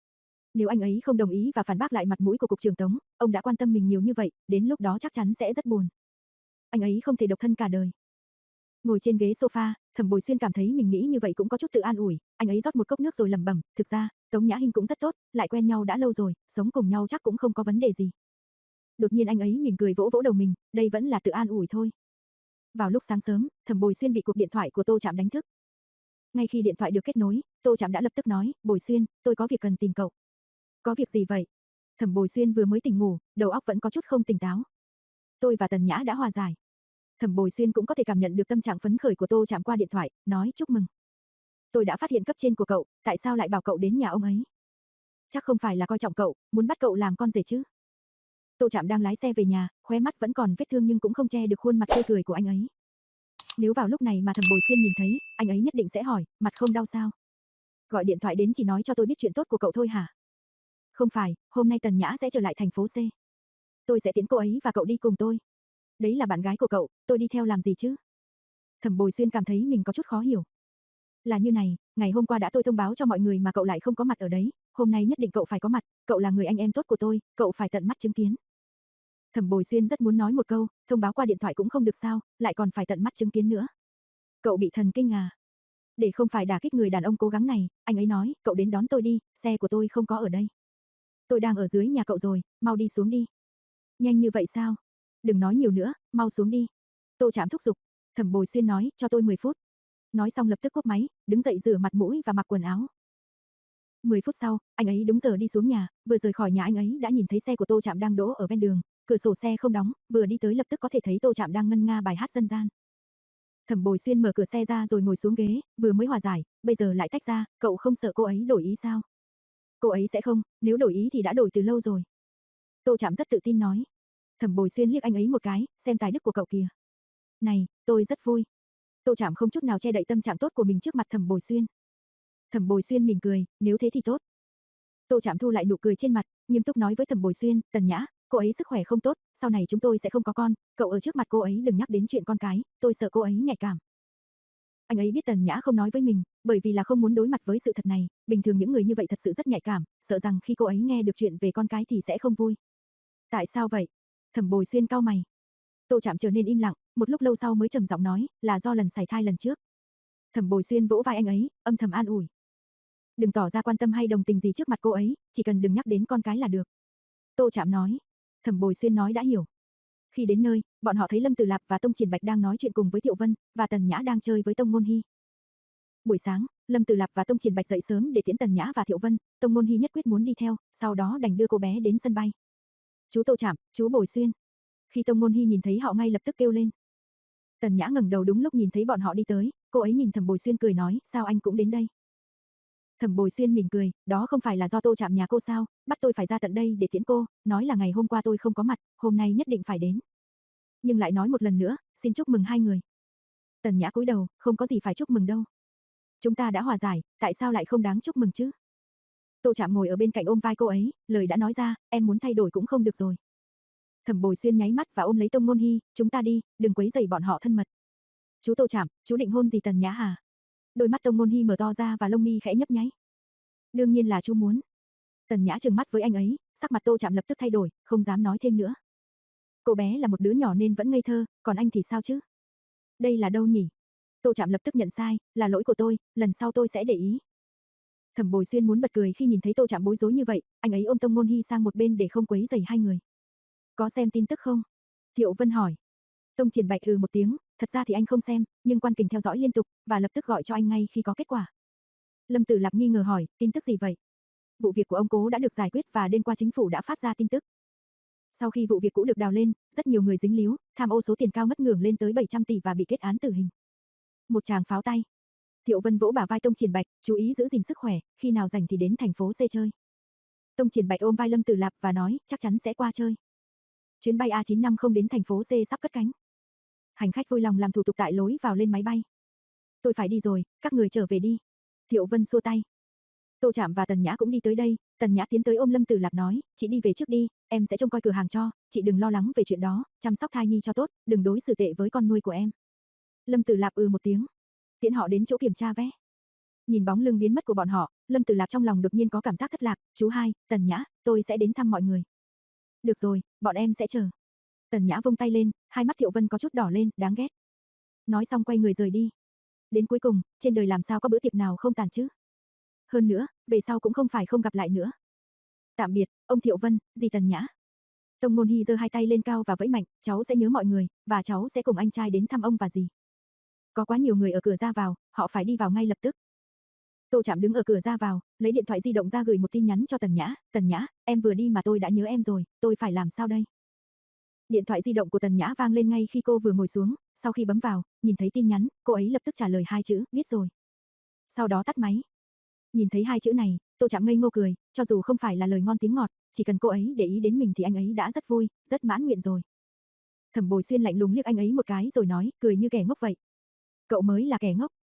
A: Nếu anh ấy không đồng ý và phản bác lại mặt mũi của cục trưởng Tống, ông đã quan tâm mình nhiều như vậy, đến lúc đó chắc chắn sẽ rất buồn. Anh ấy không thể độc thân cả đời. Ngồi trên ghế sofa, Thẩm Bồi Xuyên cảm thấy mình nghĩ như vậy cũng có chút tự an ủi, anh ấy rót một cốc nước rồi lẩm bẩm, thực ra, Tống Nhã Hinh cũng rất tốt, lại quen nhau đã lâu rồi, sống cùng nhau chắc cũng không có vấn đề gì. Đột nhiên anh ấy mỉm cười vỗ vỗ đầu mình, đây vẫn là tự an ủi thôi. Vào lúc sáng sớm, Thẩm Bồi Xuyên bị cuộc điện thoại của Tô Trạm đánh thức. Ngay khi điện thoại được kết nối, Tô Trạm đã lập tức nói, Bồi Xuyên, tôi có việc cần tìm cậu. Có việc gì vậy? Thẩm Bồi Xuyên vừa mới tỉnh ngủ, đầu óc vẫn có chút không tỉnh táo. Tôi và Tần Nhã đã hòa giải. Thẩm Bồi Xuyên cũng có thể cảm nhận được tâm trạng phấn khởi của Tô Trạm qua điện thoại, nói chúc mừng. Tôi đã phát hiện cấp trên của cậu, tại sao lại bảo cậu đến nhà ông ấy? Chắc không phải là coi trọng cậu, muốn bắt cậu làm con rể chứ? Tô Trạm đang lái xe về nhà, khóe mắt vẫn còn vết thương nhưng cũng không che được khuôn mặt tươi cười của anh ấy. Nếu vào lúc này mà Thẩm Bồi Xuyên nhìn thấy, anh ấy nhất định sẽ hỏi, mặt không đau sao? Gọi điện thoại đến chỉ nói cho tôi biết chuyện tốt của cậu thôi hả? Không phải, hôm nay Tần Nhã sẽ trở lại thành phố C. Tôi sẽ tiễn cô ấy và cậu đi cùng tôi. Đấy là bạn gái của cậu, tôi đi theo làm gì chứ? Thẩm Bồi Xuyên cảm thấy mình có chút khó hiểu. Là như này, ngày hôm qua đã tôi thông báo cho mọi người mà cậu lại không có mặt ở đấy, hôm nay nhất định cậu phải có mặt, cậu là người anh em tốt của tôi, cậu phải tận mắt chứng kiến. Thẩm Bồi Xuyên rất muốn nói một câu, thông báo qua điện thoại cũng không được sao, lại còn phải tận mắt chứng kiến nữa. Cậu bị thần kinh à? Để không phải đả kích người đàn ông cố gắng này, anh ấy nói, cậu đến đón tôi đi, xe của tôi không có ở đây. Tôi đang ở dưới nhà cậu rồi, mau đi xuống đi. Nhanh như vậy sao? Đừng nói nhiều nữa, mau xuống đi. Tô Trạm thúc giục. Thẩm Bồi Xuyên nói, cho tôi mười phút. Nói xong lập tức cúp máy, đứng dậy rửa mặt mũi và mặc quần áo. mười phút sau, anh ấy đúng giờ đi xuống nhà, vừa rời khỏi nhà anh ấy đã nhìn thấy xe của Tô Trạm đang đỗ ở ven đường, cửa sổ xe không đóng, vừa đi tới lập tức có thể thấy Tô Trạm đang ngân nga bài hát dân gian. Thẩm Bồi Xuyên mở cửa xe ra rồi ngồi xuống ghế, vừa mới hòa giải, bây giờ lại tách ra, cậu không sợ cô ấy đổi ý sao? Cô ấy sẽ không, nếu đổi ý thì đã đổi từ lâu rồi. Tô Trạm rất tự tin nói. Thẩm Bồi Xuyên liếc anh ấy một cái, xem tài đức của cậu kìa. Này, tôi rất vui. Tô Trạm không chút nào che đậy tâm trạng tốt của mình trước mặt Thẩm Bồi Xuyên. Thẩm Bồi Xuyên mỉm cười, nếu thế thì tốt. Tô Trạm thu lại nụ cười trên mặt, nghiêm túc nói với Thẩm Bồi Xuyên, Tần Nhã, cô ấy sức khỏe không tốt, sau này chúng tôi sẽ không có con, cậu ở trước mặt cô ấy đừng nhắc đến chuyện con cái, tôi sợ cô ấy nhạy cảm. Anh ấy biết Tần Nhã không nói với mình, bởi vì là không muốn đối mặt với sự thật này, bình thường những người như vậy thật sự rất nhạy cảm, sợ rằng khi cô ấy nghe được chuyện về con cái thì sẽ không vui. Tại sao vậy? Thẩm Bồi Xuyên cau mày. Tô Trạm trở nên im lặng, một lúc lâu sau mới trầm giọng nói, là do lần sảy thai lần trước. Thẩm Bồi Xuyên vỗ vai anh ấy, âm thầm an ủi. Đừng tỏ ra quan tâm hay đồng tình gì trước mặt cô ấy, chỉ cần đừng nhắc đến con cái là được. Tô Trạm nói. Thẩm Bồi Xuyên nói đã hiểu. Khi đến nơi, bọn họ thấy Lâm Tử Lạp và Tông Triển Bạch đang nói chuyện cùng với Thiệu Vân, và Tần Nhã đang chơi với Tông Môn Hy. Buổi sáng, Lâm Tử Lạp và Tông Triển Bạch dậy sớm để tiễn Tần Nhã và Thiệu Vân, Tông Môn Hy nhất quyết muốn đi theo, sau đó đành đưa cô bé đến sân bay. Chú Tô Trạm, chú Bồi Xuyên. Khi Tông Môn Hy nhìn thấy họ ngay lập tức kêu lên. Tần Nhã ngẩng đầu đúng lúc nhìn thấy bọn họ đi tới, cô ấy nhìn Thẩm Bồi Xuyên cười nói, sao anh cũng đến đây? Thẩm Bồi Xuyên mỉm cười, đó không phải là do Tô Trạm nhà cô sao, bắt tôi phải ra tận đây để tiễn cô, nói là ngày hôm qua tôi không có mặt, hôm nay nhất định phải đến. Nhưng lại nói một lần nữa, xin chúc mừng hai người. Tần Nhã cúi đầu, không có gì phải chúc mừng đâu. Chúng ta đã hòa giải, tại sao lại không đáng chúc mừng chứ? Tô Trạm ngồi ở bên cạnh ôm vai cô ấy, lời đã nói ra, em muốn thay đổi cũng không được rồi. Thẩm Bồi Xuyên nháy mắt và ôm lấy Tông Môn Hy, chúng ta đi, đừng quấy rầy bọn họ thân mật. Chú Tô Trạm, chú định hôn gì Tần Nhã hả? Đôi mắt Tông Môn Hy mở to ra và lông mi khẽ nhấp nháy. Đương nhiên là chú muốn. Tần Nhã trừng mắt với anh ấy, sắc mặt Tô Trạm lập tức thay đổi, không dám nói thêm nữa. Cô bé là một đứa nhỏ nên vẫn ngây thơ, còn anh thì sao chứ? Đây là đâu nhỉ? Tô Trạm lập tức nhận sai, là lỗi của tôi, lần sau tôi sẽ để ý. Thẩm Bồi Xuyên muốn bật cười khi nhìn thấy Tô Trạm bối rối như vậy, anh ấy ôm Tông Môn Hy sang một bên để không quấy rầy hai người. Có xem tin tức không? Thiệu Vân hỏi. Tông Triển Bạch ừ một tiếng, thật ra thì anh không xem, nhưng Quan Kình theo dõi liên tục, và lập tức gọi cho anh ngay khi có kết quả. Lâm Tử Lạp nghi ngờ hỏi, tin tức gì vậy? Vụ việc của ông Cố đã được giải quyết và đêm qua chính phủ đã phát ra tin tức. Sau khi vụ việc cũ được đào lên, rất nhiều người dính líu, tham ô số tiền cao mất ngưỡng lên tới bảy trăm tỷ và bị kết án tử hình. Một tràng pháo tay. Thiệu Vân vỗ bả vai Tông Triển Bạch, chú ý giữ gìn sức khỏe, khi nào rảnh thì đến thành phố C chơi. Tông Triển Bạch ôm vai Lâm Tử Lạp và nói, chắc chắn sẽ qua chơi. Chuyến bay A chín năm không đến thành phố C sắp cất cánh. Hành khách vui lòng làm thủ tục tại lối vào lên máy bay. Tôi phải đi rồi, các người trở về đi. Thiệu Vân xua tay. Tô Trạm và Tần Nhã cũng đi tới đây, Tần Nhã tiến tới ôm Lâm Tử Lạp nói, chị đi về trước đi, em sẽ trông coi cửa hàng cho, chị đừng lo lắng về chuyện đó, chăm sóc thai nhi cho tốt, đừng đối xử tệ với con nuôi của em. Lâm Tử Lạp ừ một tiếng, tiễn họ đến chỗ kiểm tra vé. Nhìn bóng lưng biến mất của bọn họ, Lâm Tử Lạp trong lòng đột nhiên có cảm giác thất lạc, chú hai, Tần Nhã, tôi sẽ đến thăm mọi người. Được rồi, bọn em sẽ chờ. Tần Nhã vung tay lên, hai mắt Thiệu Vân có chút đỏ lên, đáng ghét. Nói xong quay người rời đi. Đến cuối cùng, trên đời làm sao có bữa tiệc nào không tàn chứ? Hơn nữa, về sau cũng không phải không gặp lại nữa. Tạm biệt, ông Thiệu Vân, dì Tần Nhã. Tông Môn Hy giơ hai tay lên cao và vẫy mạnh, cháu sẽ nhớ mọi người, và cháu sẽ cùng anh trai đến thăm ông và dì. Có quá nhiều người ở cửa ra vào, họ phải đi vào ngay lập tức. Tô Trạm đứng ở cửa ra vào, lấy điện thoại di động ra gửi một tin nhắn cho Tần Nhã, Tần Nhã, em vừa đi mà tôi đã nhớ em rồi, tôi phải làm sao đây? Điện thoại di động của Tần Nhã vang lên ngay khi cô vừa ngồi xuống, sau khi bấm vào, nhìn thấy tin nhắn, cô ấy lập tức trả lời hai chữ, biết rồi. Sau đó tắt máy. Nhìn thấy hai chữ này, Tô Trạm ngây ngô cười, cho dù không phải là lời ngon tiếng ngọt, chỉ cần cô ấy để ý đến mình thì anh ấy đã rất vui, rất mãn nguyện rồi. Thẩm Bồi Xuyên lạnh lùng liếc anh ấy một cái rồi nói, cười như kẻ ngốc vậy. Cậu mới là kẻ ngốc.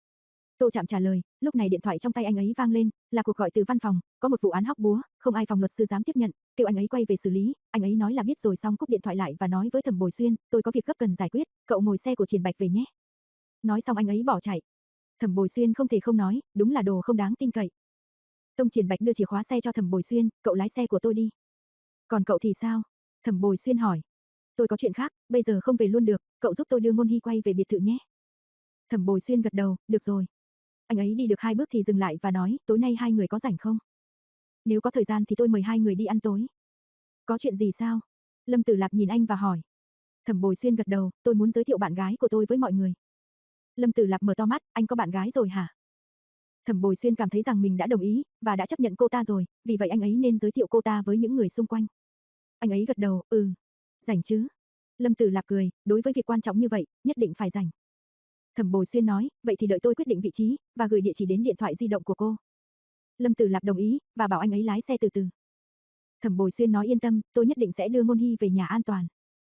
A: Tô Trạm trả lời, lúc này điện thoại trong tay anh ấy vang lên, là cuộc gọi từ văn phòng, có một vụ án hóc búa, không ai phòng luật sư dám tiếp nhận, kêu anh ấy quay về xử lý, anh ấy nói là biết rồi xong cúp điện thoại lại và nói với Thẩm Bồi Xuyên, tôi có việc gấp cần giải quyết, cậu ngồi xe của Triển Bạch về nhé. Nói xong anh ấy bỏ chạy. Thẩm Bồi Xuyên không thể không nói, đúng là đồ không đáng tin cậy. Tông Triển Bạch đưa chìa khóa xe cho Thẩm Bồi Xuyên, cậu lái xe của tôi đi. Còn cậu thì sao? Thẩm Bồi Xuyên hỏi. Tôi có chuyện khác, bây giờ không về luôn được, cậu giúp tôi đưa Ngôn Hy quay về biệt thự nhé. Thẩm Bồi Xuyên gật đầu, được rồi. Anh ấy đi được hai bước thì dừng lại và nói, tối nay hai người có rảnh không? Nếu có thời gian thì tôi mời hai người đi ăn tối. Có chuyện gì sao? Lâm Tử Lạp nhìn anh và hỏi. Thẩm Bồi Xuyên gật đầu, tôi muốn giới thiệu bạn gái của tôi với mọi người. Lâm Tử Lạp mở to mắt, anh có bạn gái rồi hả? Thẩm Bồi Xuyên cảm thấy rằng mình đã đồng ý, và đã chấp nhận cô ta rồi, vì vậy anh ấy nên giới thiệu cô ta với những người xung quanh. Anh ấy gật đầu, ừ, rảnh chứ. Lâm Tử Lạp cười, đối với việc quan trọng như vậy, nhất định phải rảnh. Thẩm Bồi Xuyên nói, vậy thì đợi tôi quyết định vị trí, và gửi địa chỉ đến điện thoại di động của cô. Lâm Tử Lạp đồng ý, và bảo anh ấy lái xe từ từ. Thẩm Bồi Xuyên nói yên tâm, tôi nhất định sẽ đưa Ngôn Hy về nhà an toàn.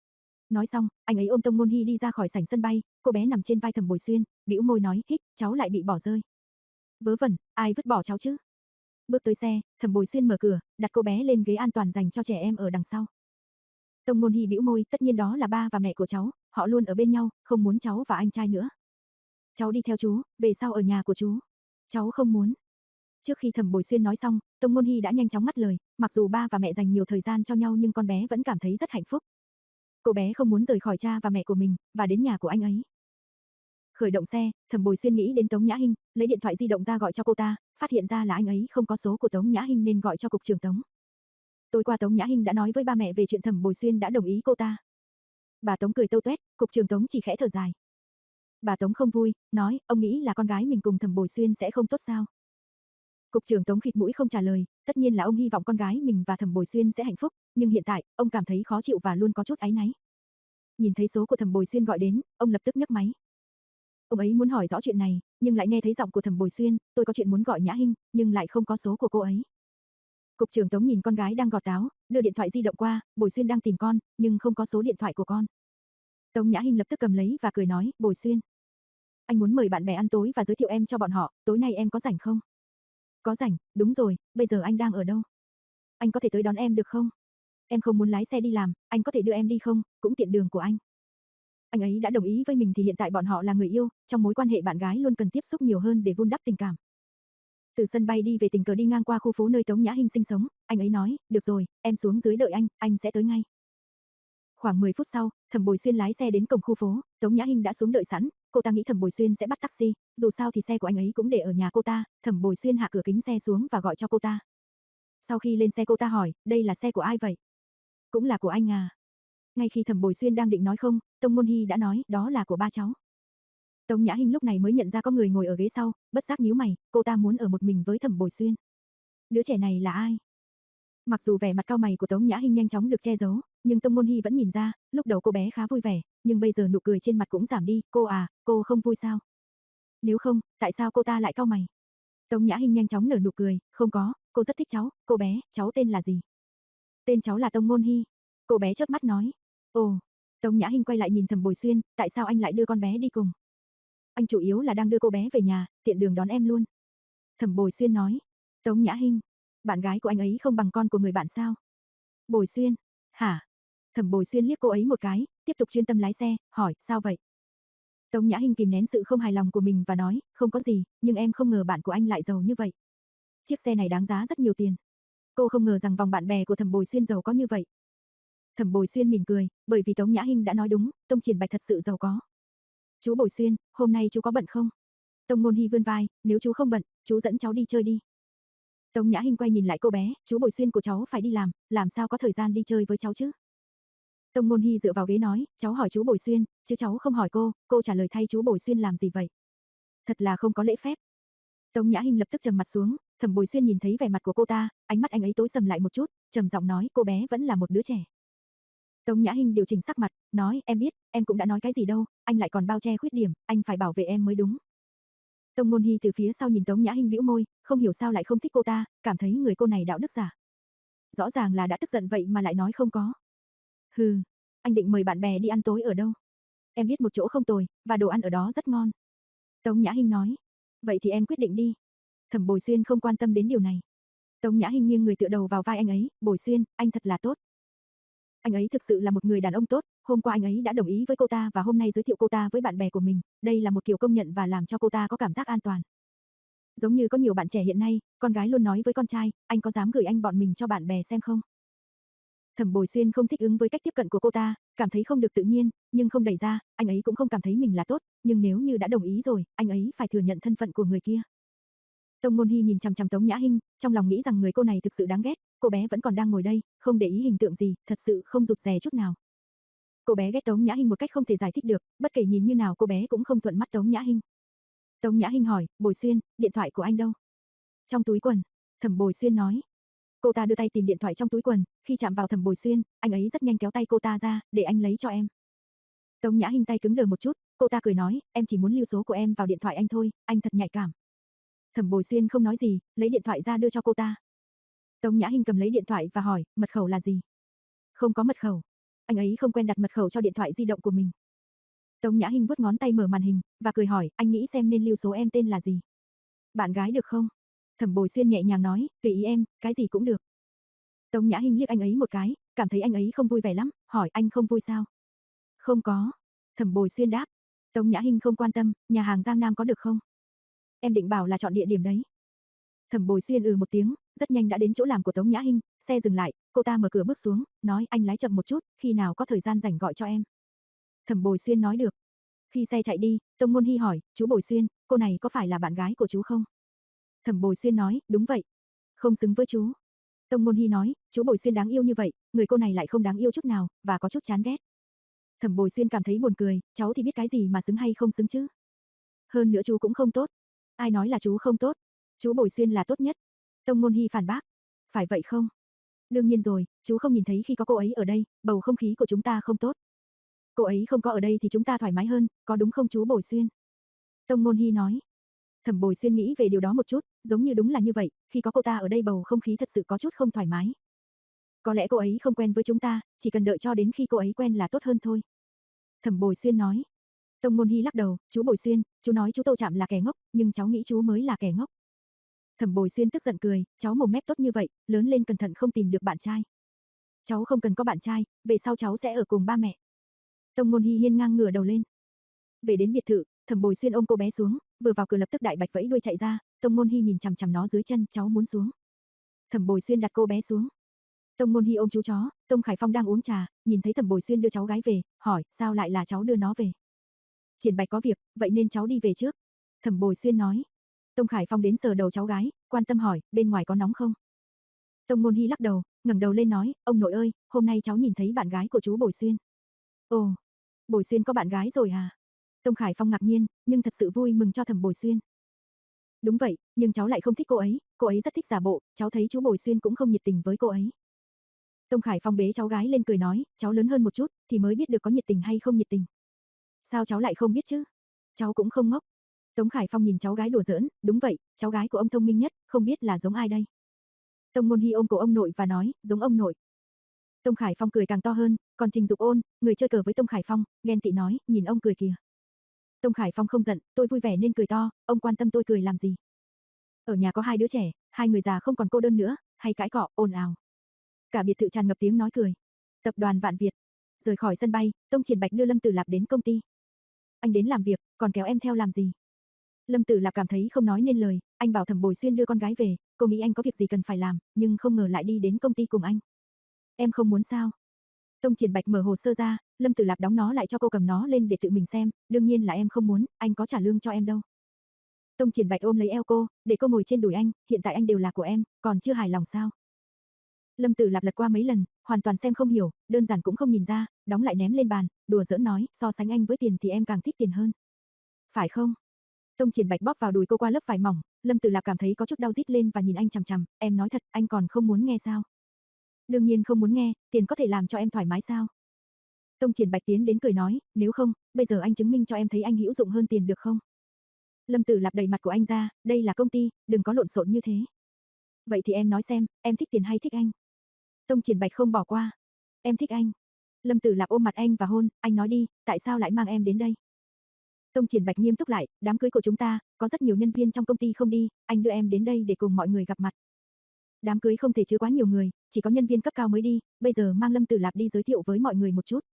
A: Nói xong, anh ấy ôm Tông Ngôn Hy đi ra khỏi sảnh sân bay, cô bé nằm trên vai Thẩm Bồi Xuyên, bĩu môi nói, hích, cháu lại bị bỏ rơi. Vớ vẩn, ai vứt bỏ cháu chứ? Bước tới xe, Thẩm Bồi Xuyên mở cửa, đặt cô bé lên ghế an toàn dành cho trẻ em ở đằng sau. Tông Ngôn Hy bĩu môi, tất nhiên đó là ba và mẹ của cháu, họ luôn ở bên nhau, không muốn cháu và anh trai nữa. Cháu đi theo chú, về sau ở nhà của chú. Cháu không muốn. Trước khi Thẩm Bồi Xuyên nói xong, Tông Ngôn Hy đã nhanh chóng ngắt lời, mặc dù ba và mẹ dành nhiều thời gian cho nhau nhưng con bé vẫn cảm thấy rất hạnh phúc. Cô bé không muốn rời khỏi cha và mẹ của mình, và đến nhà của anh ấy. Khởi động xe, Thẩm Bồi Xuyên nghĩ đến Tống Nhã Hinh, lấy điện thoại di động ra gọi cho cô ta, phát hiện ra là anh ấy không có số của Tống Nhã Hinh nên gọi cho cục trưởng Tống. Tối qua Tống Nhã Hinh đã nói với ba mẹ về chuyện Thẩm Bồi Xuyên đã đồng ý cô ta. Bà Tống cười tâu tuét, cục trưởng Tống chỉ khẽ thở dài. Bà Tống không vui, nói, ông nghĩ là con gái mình cùng Thẩm Bồi Xuyên sẽ không tốt sao? Cục trưởng Tống khịt mũi không trả lời, tất nhiên là ông hy vọng con gái mình và Thẩm Bồi Xuyên sẽ hạnh phúc, nhưng hiện tại, ông cảm thấy khó chịu và luôn có chút áy náy. Nhìn thấy số của Thẩm Bồi Xuyên gọi đến, ông lập tức nhấc máy. Ông ấy muốn hỏi rõ chuyện này, nhưng lại nghe thấy giọng của Thẩm Bồi Xuyên, tôi có chuyện muốn gọi Nhã Hinh, nhưng lại không có số của cô ấy. Cục trưởng Tống nhìn con gái đang gọt táo, đưa điện thoại di động qua, Bồi Xuyên đang tìm con, nhưng không có số điện thoại của con. Tống Nhã Hinh lập tức cầm lấy và cười nói, Bồi Xuyên, anh muốn mời bạn bè ăn tối và giới thiệu em cho bọn họ, tối nay em có rảnh không? Có rảnh, đúng rồi, bây giờ anh đang ở đâu? Anh có thể tới đón em được không? Em không muốn lái xe đi làm, anh có thể đưa em đi không, cũng tiện đường của anh. Anh ấy đã đồng ý với mình thì hiện tại bọn họ là người yêu, trong mối quan hệ bạn gái luôn cần tiếp xúc nhiều hơn để vun đắp tình cảm. Từ sân bay đi về tình cờ đi ngang qua khu phố nơi Tống Nhã Hinh sinh sống, anh ấy nói, được rồi, em xuống dưới đợi anh, anh sẽ tới ngay. Khoảng mười phút sau, Thẩm Bồi Xuyên lái xe đến cổng khu phố, Tống Nhã Hinh đã xuống đợi sẵn, cô ta nghĩ Thẩm Bồi Xuyên sẽ bắt taxi, dù sao thì xe của anh ấy cũng để ở nhà cô ta, Thẩm Bồi Xuyên hạ cửa kính xe xuống và gọi cho cô ta. Sau khi lên xe cô ta hỏi, đây là xe của ai vậy? Cũng là của anh à? Ngay khi Thẩm Bồi Xuyên đang định nói không, Tông Ngôn Hy đã nói, đó là của ba cháu. Tống Nhã Hinh lúc này mới nhận ra có người ngồi ở ghế sau, bất giác nhíu mày, cô ta muốn ở một mình với Thẩm Bồi Xuyên. Đứa trẻ này là ai? Mặc dù vẻ mặt cau mày của Tống Nhã Hinh nhanh chóng được che giấu, nhưng Tông Ngôn Hy vẫn nhìn ra, lúc đầu cô bé khá vui vẻ, nhưng bây giờ nụ cười trên mặt cũng giảm đi, cô à, cô không vui sao? Nếu không, tại sao cô ta lại cau mày? Tống Nhã Hinh nhanh chóng nở nụ cười, không có, cô rất thích cháu, cô bé, cháu tên là gì? Tên cháu là Tông Ngôn Hy. Cô bé chớp mắt nói. Ồ, Tống Nhã Hinh quay lại nhìn Thẩm Bồi Xuyên, tại sao anh lại đưa con bé đi cùng? Anh chủ yếu là đang đưa cô bé về nhà, tiện đường đón em luôn. Thẩm Bồi Xuyên nói. Tống Nhã Hinh, bạn gái của anh ấy không bằng con của người bạn sao? Bồi Xuyên, hả? Thẩm Bồi Xuyên liếc cô ấy một cái, tiếp tục chuyên tâm lái xe, hỏi, sao vậy? Tống Nhã Hinh kìm nén sự không hài lòng của mình và nói, không có gì, nhưng em không ngờ bạn của anh lại giàu như vậy. Chiếc xe này đáng giá rất nhiều tiền. Cô không ngờ rằng vòng bạn bè của Thẩm Bồi Xuyên giàu có như vậy. Thẩm Bồi Xuyên mỉm cười, bởi vì Tống Nhã Hinh đã nói đúng, Tông Triển Bạch thật sự giàu có. Chú Bồi Xuyên, hôm nay chú có bận không? Tông Ngôn Hy vươn vai, nếu chú không bận, chú dẫn cháu đi chơi đi. Tống Nhã Hinh quay nhìn lại cô bé, chú Bồi Xuyên của cháu phải đi làm, làm sao có thời gian đi chơi với cháu chứ? Tông Ngôn Hy dựa vào ghế nói, cháu hỏi chú Bồi Xuyên, chứ cháu không hỏi cô, cô trả lời thay chú Bồi Xuyên làm gì vậy? Thật là không có lễ phép. Tống Nhã Hinh lập tức trầm mặt xuống, Thẩm Bồi Xuyên nhìn thấy vẻ mặt của cô ta, ánh mắt anh ấy tối sầm lại một chút, trầm giọng nói, cô bé vẫn là một đứa trẻ. Tống Nhã Hinh điều chỉnh sắc mặt, nói, em biết, em cũng đã nói cái gì đâu, anh lại còn bao che khuyết điểm, anh phải bảo vệ em mới đúng. Tông Ngôn Hi từ phía sau nhìn Tống Nhã Hinh bĩu môi, không hiểu sao lại không thích cô ta, cảm thấy người cô này đạo đức giả. Rõ ràng là đã tức giận vậy mà lại nói không có. Hừ, anh định mời bạn bè đi ăn tối ở đâu? Em biết một chỗ không tồi, và đồ ăn ở đó rất ngon. Tống Nhã Hinh nói. Vậy thì em quyết định đi. Thẩm Bồi Xuyên không quan tâm đến điều này. Tống Nhã Hinh nghiêng người tựa đầu vào vai anh ấy, Bồi Xuyên, anh thật là tốt. Anh ấy thực sự là một người đàn ông tốt, hôm qua anh ấy đã đồng ý với cô ta và hôm nay giới thiệu cô ta với bạn bè của mình, đây là một kiểu công nhận và làm cho cô ta có cảm giác an toàn. Giống như có nhiều bạn trẻ hiện nay, con gái luôn nói với con trai, anh có dám gửi anh bọn mình cho bạn bè xem không? Thẩm Bồi Xuyên không thích ứng với cách tiếp cận của cô ta, cảm thấy không được tự nhiên, nhưng không đẩy ra, anh ấy cũng không cảm thấy mình là tốt, nhưng nếu như đã đồng ý rồi, anh ấy phải thừa nhận thân phận của người kia. Tông Ngôn Hi nhìn chằm chằm Tống Nhã Hinh, trong lòng nghĩ rằng người cô này thực sự đáng ghét, cô bé vẫn còn đang ngồi đây, không để ý hình tượng gì, thật sự không rụt rè chút nào. Cô bé ghét Tống Nhã Hinh một cách không thể giải thích được, bất kể nhìn như nào cô bé cũng không thuận mắt Tống Nhã Hinh. Tống Nhã Hinh hỏi, Bồi Xuyên, điện thoại của anh đâu? Trong túi quần. Thẩm Bồi Xuyên nói. Cô ta đưa tay tìm điện thoại trong túi quần, khi chạm vào Thẩm Bồi Xuyên, anh ấy rất nhanh kéo tay cô ta ra, để anh lấy cho em. Tống Nhã Hinh tay cứng đờ một chút, cô ta cười nói, em chỉ muốn lưu số của em vào điện thoại anh thôi, anh thật nhạy cảm. Thẩm Bồi Xuyên không nói gì, lấy điện thoại ra đưa cho cô ta. Tống Nhã Hinh cầm lấy điện thoại và hỏi, mật khẩu là gì? Không có mật khẩu. Anh ấy không quen đặt mật khẩu cho điện thoại di động của mình. Tống Nhã Hinh vuốt ngón tay mở màn hình, và cười hỏi, anh nghĩ xem nên lưu số em tên là gì? Bạn gái được không? Thẩm Bồi Xuyên nhẹ nhàng nói, tùy ý em, cái gì cũng được. Tống Nhã Hinh liếc anh ấy một cái, cảm thấy anh ấy không vui vẻ lắm, hỏi anh không vui sao? Không có. Thẩm Bồi Xuyên đáp. Tống Nhã Hinh không quan tâm, nhà hàng Giang Nam có được không? Em định bảo là chọn địa điểm đấy. Thẩm Bồi Xuyên ừ một tiếng, rất nhanh đã đến chỗ làm của Tống Nhã Hinh, xe dừng lại, cô ta mở cửa bước xuống, nói anh lái chậm một chút, khi nào có thời gian rảnh gọi cho em. Thẩm Bồi Xuyên nói được. Khi xe chạy đi, Tông Ngôn Hi hỏi, chú Bồi Xuyên, cô này có phải là bạn gái của chú không? Thẩm Bồi Xuyên nói, đúng vậy. Không xứng với chú. Tông Ngôn Hi nói, chú Bồi Xuyên đáng yêu như vậy, người cô này lại không đáng yêu chút nào, và có chút chán ghét. Thẩm Bồi Xuyên cảm thấy buồn cười, cháu thì biết cái gì mà xứng hay không xứng chứ. Hơn nữa chú cũng không tốt. Ai nói là chú không tốt? Chú Bồi Xuyên là tốt nhất. Tông Ngôn Hi phản bác. Phải vậy không? Đương nhiên rồi, chú không nhìn thấy khi có cô ấy ở đây, bầu không khí của chúng ta không tốt. Cô ấy không có ở đây thì chúng ta thoải mái hơn, có đúng không chú Bồi Xuyên? Tông Ngôn Hi nói. Thẩm Bồi Xuyên nghĩ về điều đó một chút, giống như đúng là như vậy, khi có cô ta ở đây bầu không khí thật sự có chút không thoải mái. Có lẽ cô ấy không quen với chúng ta, chỉ cần đợi cho đến khi cô ấy quen là tốt hơn thôi. Thẩm Bồi Xuyên nói. Tông Ngôn Hi lắc đầu, chú Bồi Xuyên, chú nói chú Tô Trạm là kẻ ngốc, nhưng cháu nghĩ chú mới là kẻ ngốc. Thẩm Bồi Xuyên tức giận cười, cháu mồm mép tốt như vậy, lớn lên cẩn thận không tìm được bạn trai. Cháu không cần có bạn trai, về sau cháu sẽ ở cùng ba mẹ. Tông Ngôn Hi hiên ngang ngửa đầu lên. Về đến biệt thự, Thẩm Bồi Xuyên ôm cô bé xuống, vừa vào cửa lập tức đại bạch vẫy đuôi chạy ra, Tông Ngôn Hi nhìn chằm chằm nó dưới chân, cháu muốn xuống. Thẩm Bồi Xuyên đặt cô bé xuống. Tông Ngôn Hi ôm chú chó, Tông Khải Phong đang uống trà, nhìn thấy Thẩm Bồi Xuyên đưa cháu gái về, hỏi, sao lại là cháu đưa nó về? Triển Bạch có việc, vậy nên cháu đi về trước. Thẩm Bồi Xuyên nói. Tông Khải Phong đến sờ đầu cháu gái, quan tâm hỏi, bên ngoài có nóng không? Tông Ngôn Hi lắc đầu, ngẩng đầu lên nói, ông nội ơi, hôm nay cháu nhìn thấy bạn gái của chú Bồi Xuyên. Ồ, Bồi Xuyên có bạn gái rồi à? Tông Khải Phong ngạc nhiên, nhưng thật sự vui mừng cho Thẩm Bồi Xuyên. Đúng vậy, nhưng cháu lại không thích cô ấy, cô ấy rất thích giả bộ, cháu thấy chú Bồi Xuyên cũng không nhiệt tình với cô ấy. Tông Khải Phong bế cháu gái lên cười nói, cháu lớn hơn một chút, thì mới biết được có nhiệt tình hay không nhiệt tình. Sao cháu lại không biết chứ? Cháu cũng không ngốc. Tống Khải Phong nhìn cháu gái đùa giỡn, đúng vậy, cháu gái của ông thông minh nhất, không biết là giống ai đây. Tông Ngôn Hi ôm cổ ông nội và nói, giống ông nội. Tông Khải Phong cười càng to hơn, còn Trình Dục Ôn, người chơi cờ với Tông Khải Phong, ghen tị nói, nhìn ông cười kìa. Tông Khải Phong không giận, tôi vui vẻ nên cười to, ông quan tâm tôi cười làm gì? Ở nhà có hai đứa trẻ, hai người già không còn cô đơn nữa, hay cãi cọ, ồn ào. Cả biệt thự tràn ngập tiếng nói cười. Tập đoàn Vạn Việt. Rời khỏi sân bay, Tông Triển Bạch đưa Lâm Tử Lạp đến công ty. Anh đến làm việc, còn kéo em theo làm gì? Lâm Tử Lạp cảm thấy không nói nên lời, anh bảo Thẩm Bồi Xuyên đưa con gái về, cô nghĩ anh có việc gì cần phải làm, nhưng không ngờ lại đi đến công ty cùng anh. Em không muốn sao? Tông Triển Bạch mở hồ sơ ra, Lâm Tử Lạp đóng nó lại cho cô cầm nó lên để tự mình xem, đương nhiên là em không muốn, anh có trả lương cho em đâu. Tông Triển Bạch ôm lấy eo cô, để cô ngồi trên đùi anh, hiện tại anh đều là của em, còn chưa hài lòng sao? Lâm Tử Lạp lật qua mấy lần, hoàn toàn xem không hiểu, đơn giản cũng không nhìn ra, đóng lại ném lên bàn, đùa giỡn nói, so sánh anh với tiền thì em càng thích tiền hơn. Phải không? Tông Triển Bạch bóp vào đùi cô qua lớp vải mỏng, Lâm Tử Lạp cảm thấy có chút đau rít lên và nhìn anh chằm chằm, em nói thật, anh còn không muốn nghe sao? Đương nhiên không muốn nghe, tiền có thể làm cho em thoải mái sao? Tông Triển Bạch tiến đến cười nói, nếu không, bây giờ anh chứng minh cho em thấy anh hữu dụng hơn tiền được không? Lâm Tử Lạp đẩy mặt của anh ra, đây là công ty, đừng có lộn xộn như thế. Vậy thì em nói xem, em thích tiền hay thích anh? Tông Triển Bạch không bỏ qua. Em thích anh. Lâm Tử Lạp ôm mặt anh và hôn, anh nói đi, tại sao lại mang em đến đây? Tông Triển Bạch nghiêm túc lại, đám cưới của chúng ta, có rất nhiều nhân viên trong công ty không đi, anh đưa em đến đây để cùng mọi người gặp mặt. Đám cưới không thể chứa quá nhiều người, chỉ có nhân viên cấp cao mới đi, bây giờ mang Lâm Tử Lạp đi giới thiệu với mọi người một chút.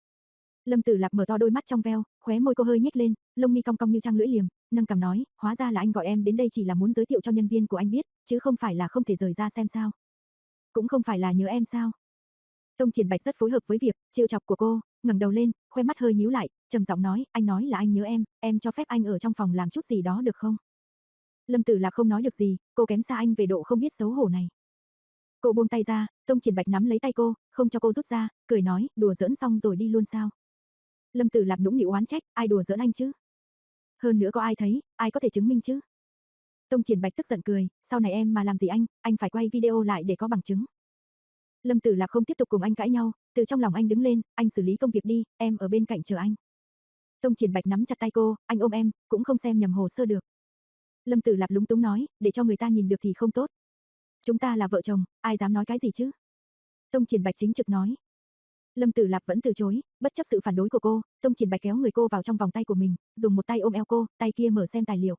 A: Lâm Tử Lạp mở to đôi mắt trong veo, khóe môi cô hơi nhếch lên, lông mi cong cong như trăng lưỡi liềm, nâng cằm nói, hóa ra là anh gọi em đến đây chỉ là muốn giới thiệu cho nhân viên của anh biết, chứ không phải là không thể rời ra xem sao. Cũng không phải là nhớ em sao? Tông Triển Bạch rất phối hợp với việc trêu chọc của cô, ngẩng đầu lên, khoe mắt hơi nhíu lại, trầm giọng nói, anh nói là anh nhớ em, em cho phép anh ở trong phòng làm chút gì đó được không? Lâm Tử Lạp không nói được gì, cô kém xa anh về độ không biết xấu hổ này. Cô buông tay ra, Tông Triển Bạch nắm lấy tay cô, không cho cô rút ra, cười nói, đùa giỡn xong rồi đi luôn sao? Lâm Tử Lạp nũng nịu oán trách, ai đùa giỡn anh chứ? Hơn nữa có ai thấy, ai có thể chứng minh chứ? Tông Triển Bạch tức giận cười, sau này em mà làm gì anh, anh phải quay video lại để có bằng chứng. Lâm Tử Lạp không tiếp tục cùng anh cãi nhau, từ trong lòng anh đứng lên, anh xử lý công việc đi, em ở bên cạnh chờ anh. Tông Triển Bạch nắm chặt tay cô, anh ôm em, cũng không xem nhầm hồ sơ được. Lâm Tử Lạp lúng túng nói, để cho người ta nhìn được thì không tốt. Chúng ta là vợ chồng, ai dám nói cái gì chứ? Tông Triển Bạch chính trực nói. Lâm Tử Lạp vẫn từ chối, bất chấp sự phản đối của cô, Tông Triển Bạch kéo người cô vào trong vòng tay của mình, dùng một tay ôm eo cô, tay kia mở xem tài liệu.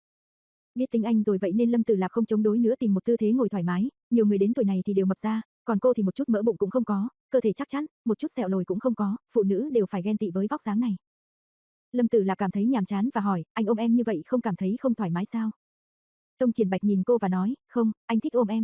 A: Biết tính anh rồi vậy nên Lâm Tử Lạp không chống đối nữa, tìm một tư thế ngồi thoải mái, nhiều người đến tuổi này thì đều mập ra, còn cô thì một chút mỡ bụng cũng không có, cơ thể chắc chắn, một chút sẹo lồi cũng không có, phụ nữ đều phải ghen tị với vóc dáng này. Lâm Tử Lạp cảm thấy nhàm chán và hỏi, anh ôm em như vậy không cảm thấy không thoải mái sao? Tông Triển Bạch nhìn cô và nói, không, anh thích ôm em.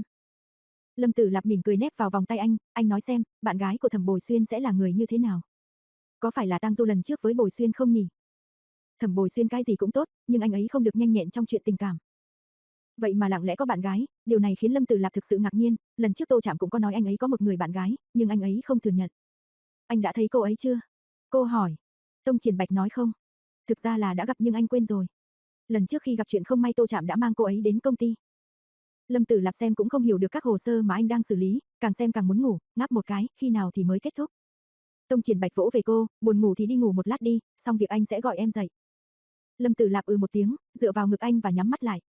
A: Lâm Tử Lạp mỉm cười nép vào vòng tay anh, anh nói xem, bạn gái của Thẩm Bồi Xuyên sẽ là người như thế nào? Có phải là Tang Du lần trước với Bồi Xuyên không nhỉ? Thẩm Bồi Xuyên cái gì cũng tốt, nhưng anh ấy không được nhanh nhẹn trong chuyện tình cảm. Vậy mà lặng lẽ có bạn gái, điều này khiến Lâm Tử Lạp thực sự ngạc nhiên, lần trước Tô Trạm cũng có nói anh ấy có một người bạn gái, nhưng anh ấy không thừa nhận. Anh đã thấy cô ấy chưa? Cô hỏi. Tông Triển Bạch nói không. Thực ra là đã gặp nhưng anh quên rồi. Lần trước khi gặp chuyện không may Tô Trạm đã mang cô ấy đến công ty. Lâm Tử Lạp xem cũng không hiểu được các hồ sơ mà anh đang xử lý, càng xem càng muốn ngủ, ngáp một cái, khi nào thì mới kết thúc. Tông Triển Bạch vỗ về cô, buồn ngủ thì đi ngủ một lát đi, xong việc anh sẽ gọi em dậy. Lâm Tử Lạp ừ một tiếng, dựa vào ngực anh và nhắm mắt lại.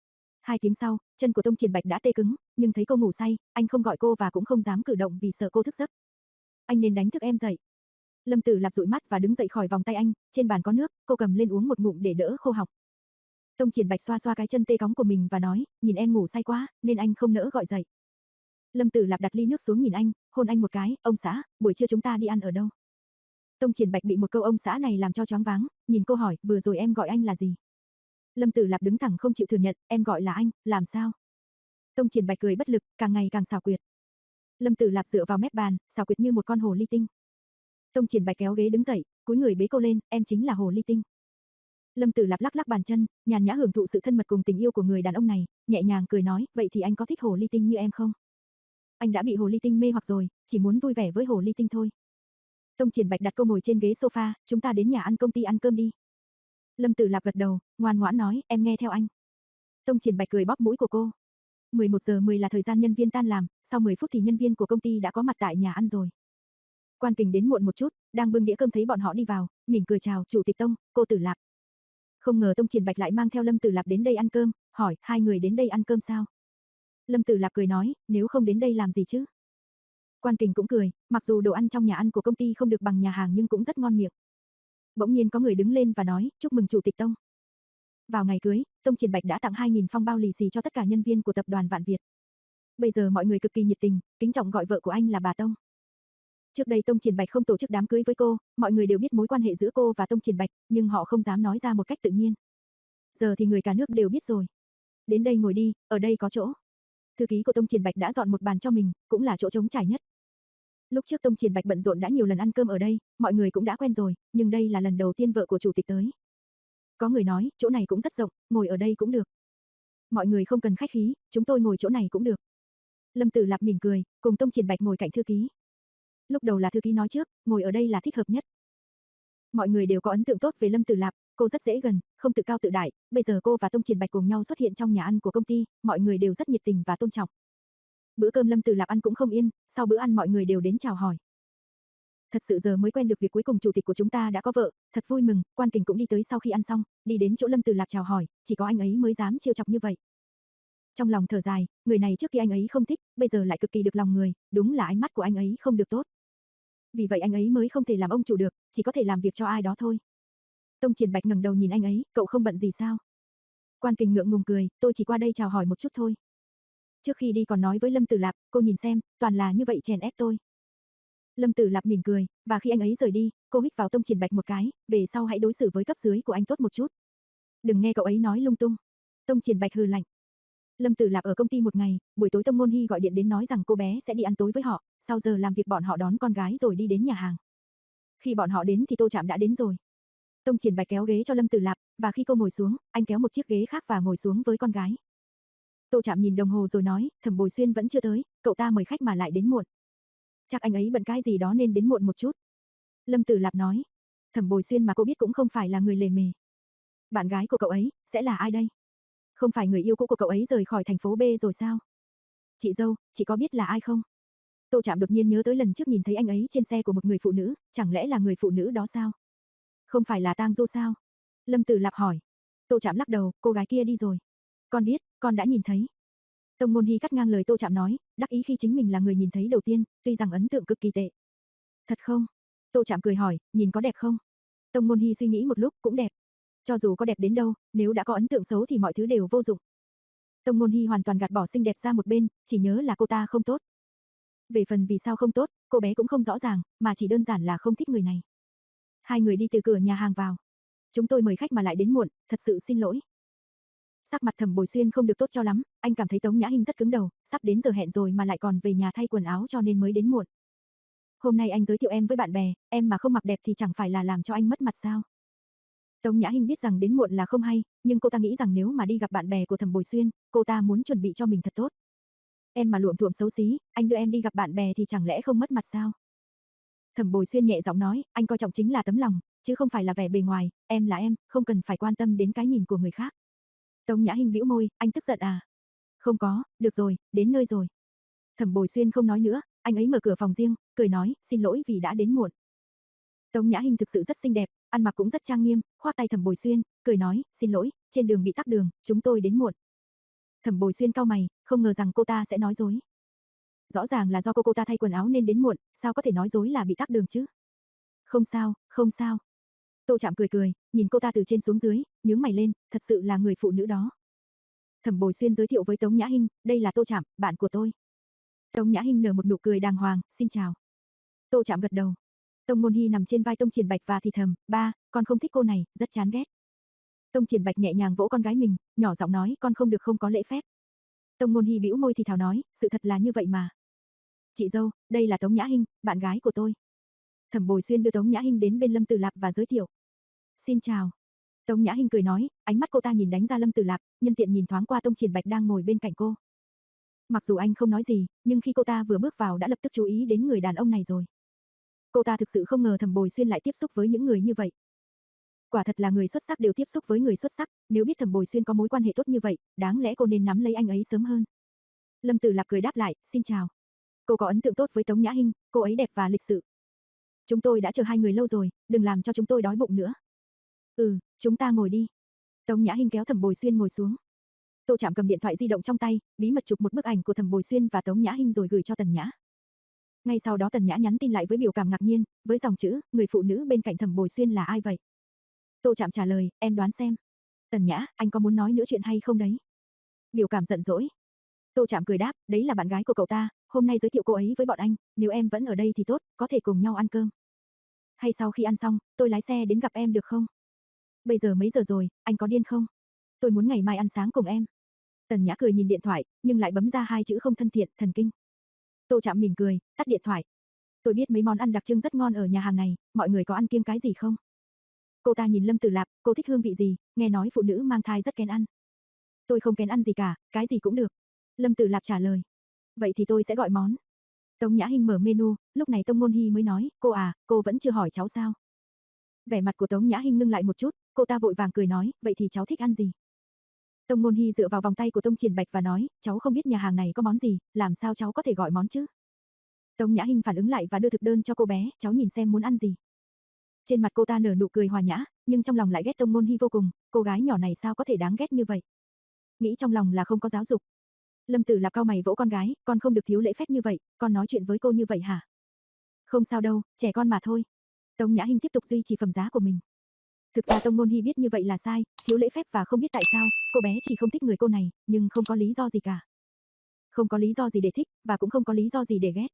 A: Hai tiếng sau, chân của Tông Triển Bạch đã tê cứng, nhưng thấy cô ngủ say, anh không gọi cô và cũng không dám cử động vì sợ cô thức giấc. Anh nên đánh thức em dậy. Lâm Tử Lạp dụi mắt và đứng dậy khỏi vòng tay anh, trên bàn có nước, cô cầm lên uống một ngụm để đỡ khô họng. Tông Triển Bạch xoa xoa cái chân tê cóng của mình và nói, nhìn em ngủ say quá, nên anh không nỡ gọi dậy. Lâm Tử Lạp đặt ly nước xuống nhìn anh, hôn anh một cái, ông xã, buổi trưa chúng ta đi ăn ở đâu? Tông Triển Bạch bị một câu ông xã này làm cho choáng váng, nhìn cô hỏi, vừa rồi em gọi anh là gì? Lâm Tử Lạp đứng thẳng không chịu thừa nhận, em gọi là anh, làm sao? Tông Triển Bạch cười bất lực, càng ngày càng xảo quyệt. Lâm Tử Lạp dựa vào mép bàn, xảo quyệt như một con hồ ly tinh. Tông Triển Bạch kéo ghế đứng dậy, cúi người bế cô lên, em chính là hồ ly tinh. Lâm Tử Lạp lắc lắc bàn chân, nhàn nhã hưởng thụ sự thân mật cùng tình yêu của người đàn ông này, nhẹ nhàng cười nói, vậy thì anh có thích hồ ly tinh như em không? Anh đã bị hồ ly tinh mê hoặc rồi, chỉ muốn vui vẻ với hồ ly tinh thôi. Tông Triển Bạch đặt cô ngồi trên ghế sofa, chúng ta đến nhà ăn công ty ăn cơm đi. Lâm Tử Lạp gật đầu, ngoan ngoãn nói, em nghe theo anh. Tông Triển Bạch cười bóp mũi của cô. mười một giờ mười là thời gian nhân viên tan làm, sau mười phút thì nhân viên của công ty đã có mặt tại nhà ăn rồi. Quan Kình đến muộn một chút, đang bưng đĩa cơm thấy bọn họ đi vào, mỉm cười chào, chủ tịch Tông, cô Tử Lạp. Không ngờ Tông Triển Bạch lại mang theo Lâm Tử Lạp đến đây ăn cơm, hỏi, hai người đến đây ăn cơm sao? Lâm Tử Lạp cười nói, nếu không đến đây làm gì chứ? Quan Kình cũng cười, mặc dù đồ ăn trong nhà ăn của công ty không được bằng nhà hàng nhưng cũng rất ngon miệng. Bỗng nhiên có người đứng lên và nói, chúc mừng chủ tịch Tông. Vào ngày cưới, Tông Triển Bạch đã tặng hai nghìn phong bao lì xì cho tất cả nhân viên của tập đoàn Vạn Việt. Bây giờ mọi người cực kỳ nhiệt tình, kính trọng gọi vợ của anh là bà Tông. Trước đây Tông Triển Bạch không tổ chức đám cưới với cô, mọi người đều biết mối quan hệ giữa cô và Tông Triển Bạch, nhưng họ không dám nói ra một cách tự nhiên. Giờ thì người cả nước đều biết rồi. Đến đây ngồi đi, ở đây có chỗ. Thư ký của Tông Triển Bạch đã dọn một bàn cho mình, cũng là chỗ trống trải nhất. Lúc trước Tông Triển Bạch bận rộn đã nhiều lần ăn cơm ở đây, mọi người cũng đã quen rồi, nhưng đây là lần đầu tiên vợ của chủ tịch tới. Có người nói, chỗ này cũng rất rộng, ngồi ở đây cũng được. Mọi người không cần khách khí, chúng tôi ngồi chỗ này cũng được. Lâm Tử Lạp mỉm cười, cùng Tông Triển Bạch ngồi cạnh thư ký. Lúc đầu là thư ký nói trước, ngồi ở đây là thích hợp nhất. Mọi người đều có ấn tượng tốt về Lâm Tử Lạp, cô rất dễ gần, không tự cao tự đại, bây giờ cô và Tông Triển Bạch cùng nhau xuất hiện trong nhà ăn của công ty, mọi người đều rất nhiệt tình và tôn trọng. Bữa cơm Lâm Tử Lạp ăn cũng không yên, sau bữa ăn mọi người đều đến chào hỏi. Thật sự giờ mới quen được việc cuối cùng chủ tịch của chúng ta đã có vợ, thật vui mừng. Quan Kình cũng đi tới sau khi ăn xong, đi đến chỗ Lâm Tử Lạp chào hỏi, chỉ có anh ấy mới dám trêu chọc như vậy. Trong lòng thở dài, người này trước kia anh ấy không thích, bây giờ lại cực kỳ được lòng người, đúng là ánh mắt của anh ấy không được tốt. Vì vậy anh ấy mới không thể làm ông chủ được, chỉ có thể làm việc cho ai đó thôi. Tông Triển Bạch ngẩng đầu nhìn anh ấy, cậu không bận gì sao? Quan Kình ngượng ngùng cười, tôi chỉ qua đây chào hỏi một chút thôi. Trước khi đi còn nói với Lâm Tử Lạp, cô nhìn xem, toàn là như vậy chèn ép tôi. Lâm Tử Lạp mỉm cười, và khi anh ấy rời đi, cô hít vào Tông Triển Bạch một cái, về sau hãy đối xử với cấp dưới của anh tốt một chút. Đừng nghe cậu ấy nói lung tung. Tông Triển Bạch hừ lạnh. Lâm Tử Lạp ở công ty một ngày, buổi tối Tông Ngôn Hi gọi điện đến nói rằng cô bé sẽ đi ăn tối với họ, sau giờ làm việc bọn họ đón con gái rồi đi đến nhà hàng. Khi bọn họ đến thì Tô Trạm đã đến rồi. Tông Triển Bạch kéo ghế cho Lâm Tử Lạp, và khi cô ngồi xuống, anh kéo một chiếc ghế khác và ngồi xuống với con gái. Tô Trạm nhìn đồng hồ rồi nói, Thẩm Bồi Xuyên vẫn chưa tới, cậu ta mời khách mà lại đến muộn. Chắc anh ấy bận cái gì đó nên đến muộn một chút. Lâm Tử Lạp nói, Thẩm Bồi Xuyên mà cô biết cũng không phải là người lề mề. Bạn gái của cậu ấy, sẽ là ai đây? Không phải người yêu cũ của cậu ấy rời khỏi thành phố B rồi sao? Chị dâu, chị có biết là ai không? Tô Trạm đột nhiên nhớ tới lần trước nhìn thấy anh ấy trên xe của một người phụ nữ, chẳng lẽ là người phụ nữ đó sao? Không phải là Tang Du sao? Lâm Tử Lạp hỏi. Tô Trạm lắc đầu, cô gái kia đi rồi. Con biết, con đã nhìn thấy. Tông Ngôn Hi cắt ngang lời Tô Trạm nói, đắc ý khi chính mình là người nhìn thấy đầu tiên, tuy rằng ấn tượng cực kỳ tệ. Thật không? Tô Trạm cười hỏi, nhìn có đẹp không? Tông Ngôn Hi suy nghĩ một lúc, cũng đẹp. Cho dù có đẹp đến đâu, nếu đã có ấn tượng xấu thì mọi thứ đều vô dụng. Tông Ngôn Hi hoàn toàn gạt bỏ xinh đẹp ra một bên, chỉ nhớ là cô ta không tốt. Về phần vì sao không tốt, cô bé cũng không rõ ràng, mà chỉ đơn giản là không thích người này. Hai người đi từ cửa nhà hàng vào. Chúng tôi mời khách mà lại đến muộn, thật sự xin lỗi. Sắc mặt Thẩm Bồi Xuyên không được tốt cho lắm, anh cảm thấy Tống Nhã Hinh rất cứng đầu, sắp đến giờ hẹn rồi mà lại còn về nhà thay quần áo cho nên mới đến muộn. Hôm nay anh giới thiệu em với bạn bè, em mà không mặc đẹp thì chẳng phải là làm cho anh mất mặt sao? Tống Nhã Hinh biết rằng đến muộn là không hay, nhưng cô ta nghĩ rằng nếu mà đi gặp bạn bè của Thẩm Bồi Xuyên, cô ta muốn chuẩn bị cho mình thật tốt. Em mà luộm thuộm xấu xí, anh đưa em đi gặp bạn bè thì chẳng lẽ không mất mặt sao? Thẩm Bồi Xuyên nhẹ giọng nói, anh coi trọng chính là tấm lòng, chứ không phải là vẻ bề ngoài, em là em, không cần phải quan tâm đến cái nhìn của người khác. Tống Nhã Hinh bĩu môi, anh tức giận à? Không có, được rồi, đến nơi rồi. Thẩm Bồi Xuyên không nói nữa, anh ấy mở cửa phòng riêng, cười nói, xin lỗi vì đã đến muộn. Tống Nhã Hinh thực sự rất xinh đẹp, ăn mặc cũng rất trang nghiêm, khoác tay Thẩm Bồi Xuyên, cười nói, xin lỗi, trên đường bị tắc đường, chúng tôi đến muộn. Thẩm Bồi Xuyên cau mày, không ngờ rằng cô ta sẽ nói dối. Rõ ràng là do cô cô ta thay quần áo nên đến muộn, sao có thể nói dối là bị tắc đường chứ? Không sao, không sao. Tô Trạm cười cười, nhìn cô ta từ trên xuống dưới, nhướng mày lên, thật sự là người phụ nữ đó. Thẩm Bồi Xuyên giới thiệu với Tống Nhã Hinh, đây là Tô Trạm, bạn của tôi. Tống Nhã Hinh nở một nụ cười đàng hoàng, xin chào. Tô Trạm gật đầu. Tông Ngôn Hi nằm trên vai Tông Triển Bạch và thì thầm, ba, con không thích cô này, rất chán ghét. Tông Triển Bạch nhẹ nhàng vỗ con gái mình, nhỏ giọng nói, con không được không có lễ phép. Tông Ngôn Hi bĩu môi thì thào nói, sự thật là như vậy mà. Chị dâu, đây là Tống Nhã Hinh, bạn gái của tôi. Thẩm Bồi Xuyên đưa Tống Nhã Hinh đến bên Lâm Tử Lạp và giới thiệu. Xin chào. Tống Nhã Hinh cười nói, ánh mắt cô ta nhìn đánh ra Lâm Tử Lạp, nhân tiện nhìn thoáng qua Tông Triển Bạch đang ngồi bên cạnh cô. Mặc dù anh không nói gì, nhưng khi cô ta vừa bước vào đã lập tức chú ý đến người đàn ông này rồi. Cô ta thực sự không ngờ Thẩm Bồi Xuyên lại tiếp xúc với những người như vậy. Quả thật là người xuất sắc đều tiếp xúc với người xuất sắc, nếu biết Thẩm Bồi Xuyên có mối quan hệ tốt như vậy, đáng lẽ cô nên nắm lấy anh ấy sớm hơn. Lâm Tử Lạp cười đáp lại, xin chào. Cô có ấn tượng tốt với Tống Nhã Hinh, cô ấy đẹp và lịch sự. Chúng tôi đã chờ hai người lâu rồi, đừng làm cho chúng tôi đói bụng nữa. Ừ, chúng ta ngồi đi. Tống Nhã Hinh kéo Thẩm Bồi Xuyên ngồi xuống. Tô Trạm cầm điện thoại di động trong tay, bí mật chụp một bức ảnh của Thẩm Bồi Xuyên và Tống Nhã Hinh rồi gửi cho Tần Nhã. Ngay sau đó Tần Nhã nhắn tin lại với biểu cảm ngạc nhiên, với dòng chữ, người phụ nữ bên cạnh Thẩm Bồi Xuyên là ai vậy? Tô Trạm trả lời, em đoán xem. Tần Nhã, anh có muốn nói nữa chuyện hay không đấy? Biểu cảm giận dỗi. Tô Trạm cười đáp, đấy là bạn gái của cậu ta, hôm nay giới thiệu cô ấy với bọn anh, nếu em vẫn ở đây thì tốt, có thể cùng nhau ăn cơm. Hay sau khi ăn xong, tôi lái xe đến gặp em được không? Bây giờ mấy giờ rồi, anh có điên không? Tôi muốn ngày mai ăn sáng cùng em. Tần Nhã cười nhìn điện thoại, nhưng lại bấm ra hai chữ không thân thiện, thần kinh. Tô Trạm mỉm cười, tắt điện thoại. Tôi biết mấy món ăn đặc trưng rất ngon ở nhà hàng này, mọi người có ăn kiêng cái gì không? Cô ta nhìn Lâm Tử Lạp, cô thích hương vị gì, nghe nói phụ nữ mang thai rất kén ăn. Tôi không kén ăn gì cả, cái gì cũng được. Lâm Tử Lạp trả lời. Vậy thì tôi sẽ gọi món. Tống Nhã Hinh mở menu, lúc này Tông Ngôn Hi mới nói, cô à, cô vẫn chưa hỏi cháu sao? Vẻ mặt của Tống Nhã Hinh ngưng lại một chút, cô ta vội vàng cười nói, vậy thì cháu thích ăn gì? Tông Ngôn Hi dựa vào vòng tay của Tông Triển Bạch và nói, cháu không biết nhà hàng này có món gì, làm sao cháu có thể gọi món chứ? Tống Nhã Hinh phản ứng lại và đưa thực đơn cho cô bé, cháu nhìn xem muốn ăn gì. Trên mặt cô ta nở nụ cười hòa nhã, nhưng trong lòng lại ghét Tông Môn Hy vô cùng, cô gái nhỏ này sao có thể đáng ghét như vậy. Nghĩ trong lòng là không có giáo dục. Lâm Tử Lạp cau mày vỗ con gái, con không được thiếu lễ phép như vậy, con nói chuyện với cô như vậy hả? Không sao đâu, trẻ con mà thôi. Tống Nhã Hinh tiếp tục duy trì phẩm giá của mình. Thực ra Tông Môn Hy biết như vậy là sai, thiếu lễ phép và không biết tại sao, cô bé chỉ không thích người cô này, nhưng không có lý do gì cả. Không có lý do gì để thích, và cũng không có lý do gì để ghét.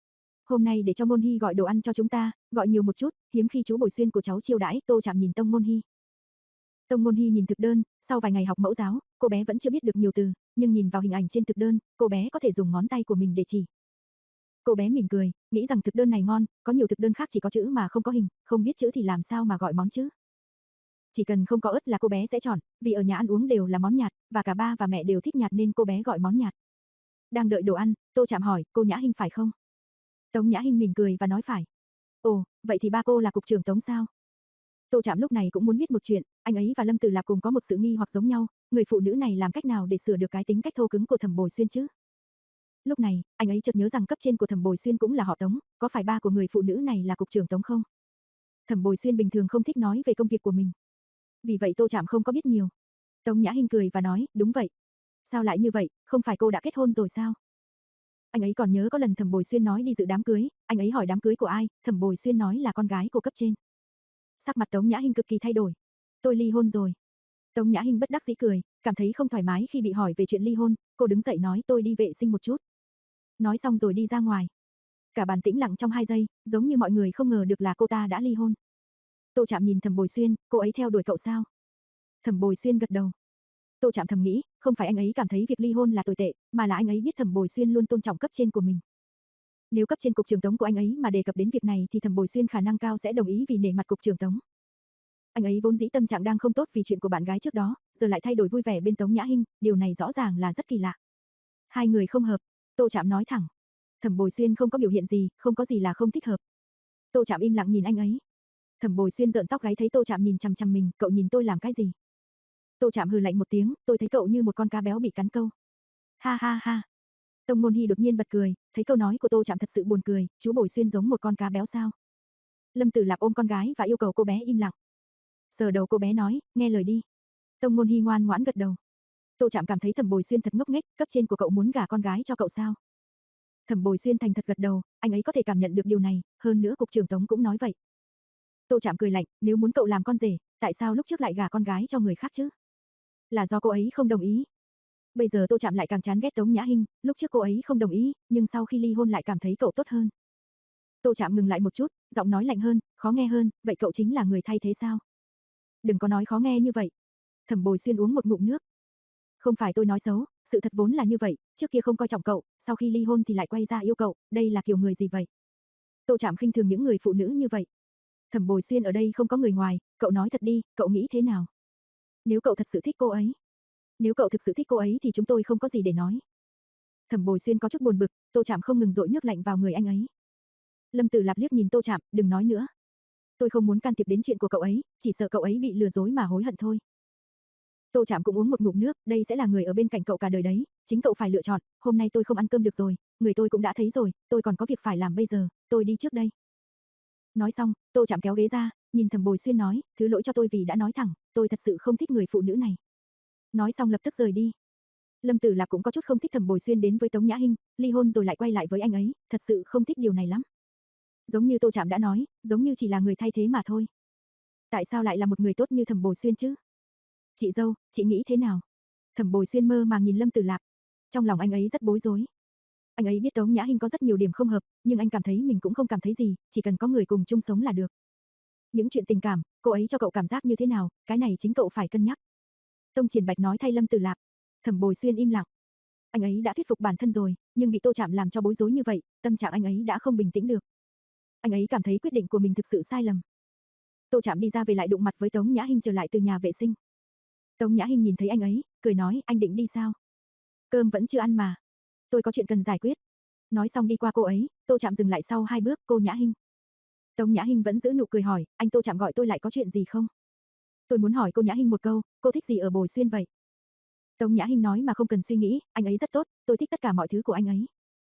A: Hôm nay để cho Môn Hy gọi đồ ăn cho chúng ta, gọi nhiều một chút, hiếm khi chú Bồi Xuyên của cháu chiêu đãi. Tô Trạm nhìn Tông Môn Hy. Tông Môn Hy nhìn thực đơn, sau vài ngày học mẫu giáo, cô bé vẫn chưa biết được nhiều từ, nhưng nhìn vào hình ảnh trên thực đơn, cô bé có thể dùng ngón tay của mình để chỉ. Cô bé mỉm cười, nghĩ rằng thực đơn này ngon, có nhiều thực đơn khác chỉ có chữ mà không có hình, không biết chữ thì làm sao mà gọi món chứ. Chỉ cần không có ớt là cô bé sẽ chọn, vì ở nhà ăn uống đều là món nhạt, và cả ba và mẹ đều thích nhạt nên cô bé gọi món nhạt. Đang đợi đồ ăn, Tô Trạm hỏi, cô Nhã Hinh phải không? Tống Nhã Hinh mỉm cười và nói phải. Ồ, vậy thì ba cô là cục trưởng Tống sao? Tô Trạm lúc này cũng muốn biết một chuyện, anh ấy và Lâm Tử Lạp cùng có một sự nghi hoặc giống nhau, người phụ nữ này làm cách nào để sửa được cái tính cách thô cứng của Thẩm Bồi Xuyên chứ? Lúc này, anh ấy chợt nhớ rằng cấp trên của Thẩm Bồi Xuyên cũng là họ Tống, có phải ba của người phụ nữ này là cục trưởng Tống không? Thẩm Bồi Xuyên bình thường không thích nói về công việc của mình. Vì vậy Tô Trạm không có biết nhiều. Tống Nhã Hinh cười và nói, đúng vậy. Sao lại như vậy, không phải cô đã kết hôn rồi sao? Anh ấy còn nhớ có lần Thẩm Bồi Xuyên nói đi dự đám cưới, anh ấy hỏi đám cưới của ai, Thẩm Bồi Xuyên nói là con gái của cấp trên. Sắc mặt Tống Nhã Hinh cực kỳ thay đổi. Tôi ly hôn rồi. Tống Nhã Hinh bất đắc dĩ cười, cảm thấy không thoải mái khi bị hỏi về chuyện ly hôn, cô đứng dậy nói tôi đi vệ sinh một chút. Nói xong rồi đi ra ngoài. Cả bàn tĩnh lặng trong hai giây, giống như mọi người không ngờ được là cô ta đã ly hôn. Tô Trạm nhìn Thẩm Bồi Xuyên, cô ấy theo đuổi cậu sao? Thẩm Bồi Xuyên gật đầu. Tô Trạm thầm nghĩ, không phải anh ấy cảm thấy việc ly hôn là tồi tệ, mà là anh ấy biết Thẩm Bồi Xuyên luôn tôn trọng cấp trên của mình. Nếu cấp trên cục trưởng Tống của anh ấy mà đề cập đến việc này thì Thẩm Bồi Xuyên khả năng cao sẽ đồng ý vì nể mặt cục trưởng Tống. Anh ấy vốn dĩ tâm trạng đang không tốt vì chuyện của bạn gái trước đó, giờ lại thay đổi vui vẻ bên Tống Nhã Hinh, điều này rõ ràng là rất kỳ lạ. Hai người không hợp, Tô Trạm nói thẳng. Thẩm Bồi Xuyên không có biểu hiện gì, không có gì là không thích hợp. Tô Trạm im lặng nhìn anh ấy. Thẩm Bồi Xuyên rợn tóc gáy thấy Tô Trạm nhìn chằm chằm mình, cậu nhìn tôi làm cái gì? Tô Trạm hừ lạnh một tiếng, tôi thấy cậu như một con cá béo bị cắn câu. Ha ha ha. Tông Môn Hy đột nhiên bật cười, thấy câu nói của Tô Trạm thật sự buồn cười, chú Bồi Xuyên giống một con cá béo sao? Lâm Tử Lạp ôm con gái và yêu cầu cô bé im lặng. Sờ đầu cô bé nói, nghe lời đi. Tông Môn Hy ngoan ngoãn gật đầu. Tô Trạm cảm thấy Thẩm Bồi Xuyên thật ngốc nghếch, cấp trên của cậu muốn gả con gái cho cậu sao? Thẩm Bồi Xuyên thành thật gật đầu, anh ấy có thể cảm nhận được điều này, hơn nữa cục trưởng Tống cũng nói vậy. Tô Trạm cười lạnh, nếu muốn cậu làm con rể, tại sao lúc trước lại gả con gái cho người khác chứ? Là do cô ấy không đồng ý. Bây giờ Tô Trạm lại càng chán ghét Tống Nhã Hinh, lúc trước cô ấy không đồng ý, nhưng sau khi ly hôn lại cảm thấy cậu tốt hơn. Tô Trạm ngừng lại một chút, giọng nói lạnh hơn, khó nghe hơn, vậy cậu chính là người thay thế sao? Đừng có nói khó nghe như vậy. Thẩm Bồi Xuyên uống một ngụm nước. Không phải tôi nói xấu, sự thật vốn là như vậy, trước kia không coi trọng cậu, sau khi ly hôn thì lại quay ra yêu cậu, đây là kiểu người gì vậy? Tô Trạm khinh thường những người phụ nữ như vậy. Thẩm Bồi Xuyên ở đây không có người ngoài, cậu nói thật đi, cậu nghĩ thế nào? Nếu cậu thật sự thích cô ấy, nếu cậu thực sự thích cô ấy thì chúng tôi không có gì để nói. Thẩm Bồi Xuyên có chút buồn bực, Tô Trạm không ngừng dội nước lạnh vào người anh ấy. Lâm Tử Lạp liếc nhìn Tô Trạm, đừng nói nữa. Tôi không muốn can thiệp đến chuyện của cậu ấy, chỉ sợ cậu ấy bị lừa dối mà hối hận thôi. Tô Trạm cũng uống một ngụm nước, đây sẽ là người ở bên cạnh cậu cả đời đấy, chính cậu phải lựa chọn, hôm nay tôi không ăn cơm được rồi, người tôi cũng đã thấy rồi, tôi còn có việc phải làm bây giờ, tôi đi trước đây. Nói xong, Tô Trạm kéo ghế ra, nhìn Thẩm Bồi Xuyên nói, thứ lỗi cho tôi vì đã nói thẳng, tôi thật sự không thích người phụ nữ này. Nói xong lập tức rời đi. Lâm Tử Lạp cũng có chút không thích Thẩm Bồi Xuyên đến với Tống Nhã Hinh, ly hôn rồi lại quay lại với anh ấy, thật sự không thích điều này lắm. Giống như Tô Trạm đã nói, giống như chỉ là người thay thế mà thôi. Tại sao lại là một người tốt như Thẩm Bồi Xuyên chứ? Chị dâu, chị nghĩ thế nào? Thẩm Bồi Xuyên mơ màng nhìn Lâm Tử Lạp. Trong lòng anh ấy rất bối rối. Anh ấy biết Tống Nhã Hinh có rất nhiều điểm không hợp, nhưng anh cảm thấy mình cũng không cảm thấy gì, chỉ cần có người cùng chung sống là được. Những chuyện tình cảm, cô ấy cho cậu cảm giác như thế nào, cái này chính cậu phải cân nhắc. Tông Triển Bạch nói thay Lâm Tử Lạp. Thẩm Bồi Xuyên im lặng. Anh ấy đã thuyết phục bản thân rồi, nhưng bị Tô Trạm làm cho bối rối như vậy, tâm trạng anh ấy đã không bình tĩnh được. Anh ấy cảm thấy quyết định của mình thực sự sai lầm. Tô Trạm đi ra về lại đụng mặt với Tống Nhã Hinh trở lại từ nhà vệ sinh. Tống Nhã Hinh nhìn thấy anh ấy, cười nói, anh định đi sao? Cơm vẫn chưa ăn mà. Tôi có chuyện cần giải quyết. Nói xong đi qua cô ấy, Tô Trạm dừng lại sau hai bước, cô Nhã Hinh. Tống Nhã Hinh vẫn giữ nụ cười hỏi, anh Tô Trạm gọi tôi lại có chuyện gì không? Tôi muốn hỏi cô Nhã Hinh một câu, cô thích gì ở Bồi Xuyên vậy? Tống Nhã Hinh nói mà không cần suy nghĩ, anh ấy rất tốt, tôi thích tất cả mọi thứ của anh ấy.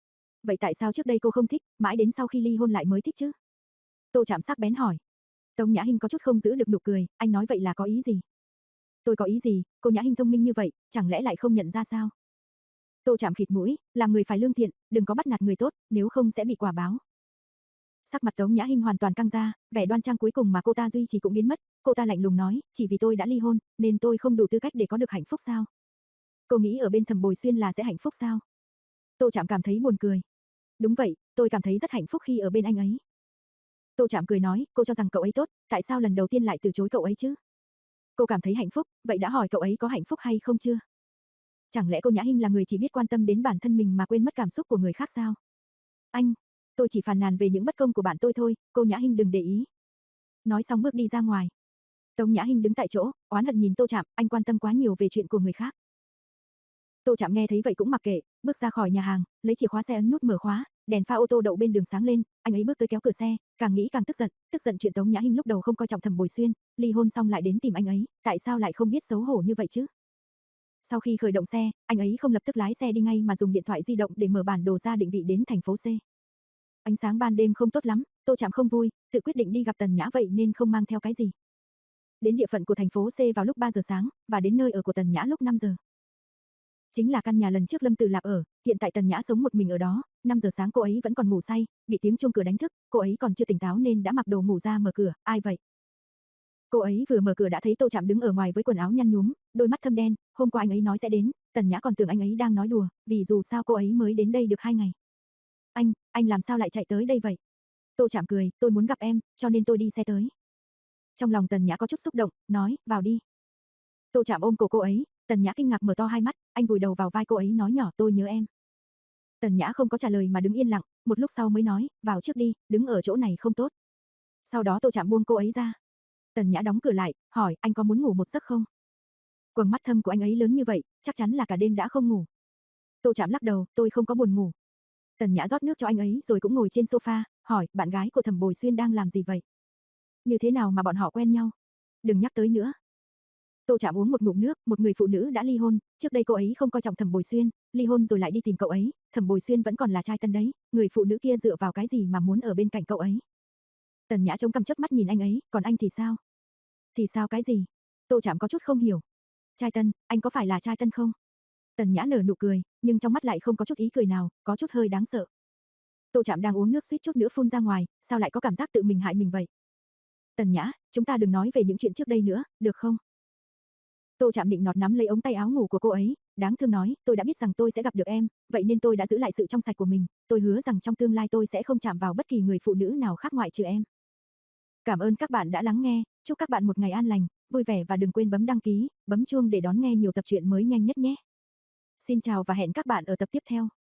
A: Vậy tại sao trước đây cô không thích, mãi đến sau khi ly hôn lại mới thích chứ? Tô Trạm sắc bén hỏi. Tống Nhã Hinh có chút không giữ được nụ cười, anh nói vậy là có ý gì? Tôi có ý gì, cô Nhã Hinh thông minh như vậy, chẳng lẽ lại không nhận ra sao? Tô Trạm khịt mũi, làm người phải lương thiện, đừng có bắt nạt người tốt, nếu không sẽ bị quả báo. Sắc mặt Tống Nhã Hinh hoàn toàn căng ra, vẻ đoan trang cuối cùng mà cô ta duy trì cũng biến mất, cô ta lạnh lùng nói, chỉ vì tôi đã ly hôn, nên tôi không đủ tư cách để có được hạnh phúc sao? Cô nghĩ ở bên Thẩm Bồi Xuyên là sẽ hạnh phúc sao? Tô Trạm cảm thấy buồn cười. Đúng vậy, tôi cảm thấy rất hạnh phúc khi ở bên anh ấy. Tô Trạm cười nói, cô cho rằng cậu ấy tốt, tại sao lần đầu tiên lại từ chối cậu ấy chứ? Cô cảm thấy hạnh phúc, vậy đã hỏi cậu ấy có hạnh phúc hay không chưa? Chẳng lẽ cô Nhã Hinh là người chỉ biết quan tâm đến bản thân mình mà quên mất cảm xúc của người khác sao? Anh, tôi chỉ phàn nàn về những bất công của bạn tôi thôi, cô Nhã Hinh đừng để ý. Nói xong bước đi ra ngoài. Tống Nhã Hinh đứng tại chỗ, oán hận nhìn Tô Trạm, anh quan tâm quá nhiều về chuyện của người khác. Tô Trạm nghe thấy vậy cũng mặc kệ, bước ra khỏi nhà hàng, lấy chìa khóa xe ấn nút mở khóa, đèn pha ô tô đậu bên đường sáng lên, anh ấy bước tới kéo cửa xe, càng nghĩ càng tức giận, tức giận chuyện Tống Nhã Hinh lúc đầu không coi trọng Thẩm Bồi Xuyên, ly hôn xong lại đến tìm anh ấy, tại sao lại không biết xấu hổ như vậy chứ? Sau khi khởi động xe, anh ấy không lập tức lái xe đi ngay mà dùng điện thoại di động để mở bản đồ ra định vị đến thành phố C. Ánh sáng ban đêm không tốt lắm, Tô Trạm không vui, tự quyết định đi gặp Tần Nhã vậy nên không mang theo cái gì. Đến địa phận của thành phố C vào lúc ba giờ sáng, và đến nơi ở của Tần Nhã lúc năm giờ. Chính là căn nhà lần trước Lâm Tử Lạp ở, hiện tại Tần Nhã sống một mình ở đó, năm giờ sáng cô ấy vẫn còn ngủ say, bị tiếng chuông cửa đánh thức, cô ấy còn chưa tỉnh táo nên đã mặc đồ ngủ ra mở cửa, ai vậy? Cô ấy vừa mở cửa đã thấy Tô Trạm đứng ở ngoài với quần áo nhăn nhúm, đôi mắt thâm đen, hôm qua anh ấy nói sẽ đến, Tần Nhã còn tưởng anh ấy đang nói đùa, vì dù sao cô ấy mới đến đây được hai ngày. Anh, anh làm sao lại chạy tới đây vậy? Tô Trạm cười, tôi muốn gặp em, cho nên tôi đi xe tới. Trong lòng Tần Nhã có chút xúc động, nói, vào đi. Tô Trạm ôm cổ cô ấy, Tần Nhã kinh ngạc mở to hai mắt, anh vùi đầu vào vai cô ấy nói nhỏ tôi nhớ em. Tần Nhã không có trả lời mà đứng yên lặng, một lúc sau mới nói, vào trước đi, đứng ở chỗ này không tốt. Sau đó Tô Trạm buông cô ấy ra. Tần Nhã đóng cửa lại, hỏi, anh có muốn ngủ một giấc không? Quầng mắt thâm của anh ấy lớn như vậy, chắc chắn là cả đêm đã không ngủ. Tô Trạm lắc đầu, tôi không có buồn ngủ. Tần Nhã rót nước cho anh ấy rồi cũng ngồi trên sofa, hỏi, bạn gái của Thẩm Bồi Xuyên đang làm gì vậy? Như thế nào mà bọn họ quen nhau? Đừng nhắc tới nữa. Tô Trạm uống một ngụm nước, một người phụ nữ đã ly hôn, trước đây cô ấy không coi trọng Thẩm Bồi Xuyên, ly hôn rồi lại đi tìm cậu ấy, Thẩm Bồi Xuyên vẫn còn là trai tân đấy, người phụ nữ kia dựa vào cái gì mà muốn ở bên cạnh cậu ấy? Tần Nhã chống cằm chớp mắt nhìn anh ấy, còn anh thì sao? Thì sao cái gì? Tô Trạm có chút không hiểu. Trai tân, anh có phải là trai tân không? Tần Nhã nở nụ cười, nhưng trong mắt lại không có chút ý cười nào, có chút hơi đáng sợ. Tô Trạm đang uống nước suýt chút nữa phun ra ngoài, sao lại có cảm giác tự mình hại mình vậy? Tần Nhã, chúng ta đừng nói về những chuyện trước đây nữa, được không? Tô Trạm định nọt nắm lấy ống tay áo ngủ của cô ấy, đáng thương nói, tôi đã biết rằng tôi sẽ gặp được em, vậy nên tôi đã giữ lại sự trong sạch của mình, tôi hứa rằng trong tương lai tôi sẽ không chạm vào bất kỳ người phụ nữ nào khác ngoại trừ em. Cảm ơn các bạn đã lắng nghe, chúc các bạn một ngày an lành, vui vẻ và đừng quên bấm đăng ký, bấm chuông để đón nghe nhiều tập truyện mới nhanh nhất nhé. Xin chào và hẹn các bạn ở tập tiếp theo.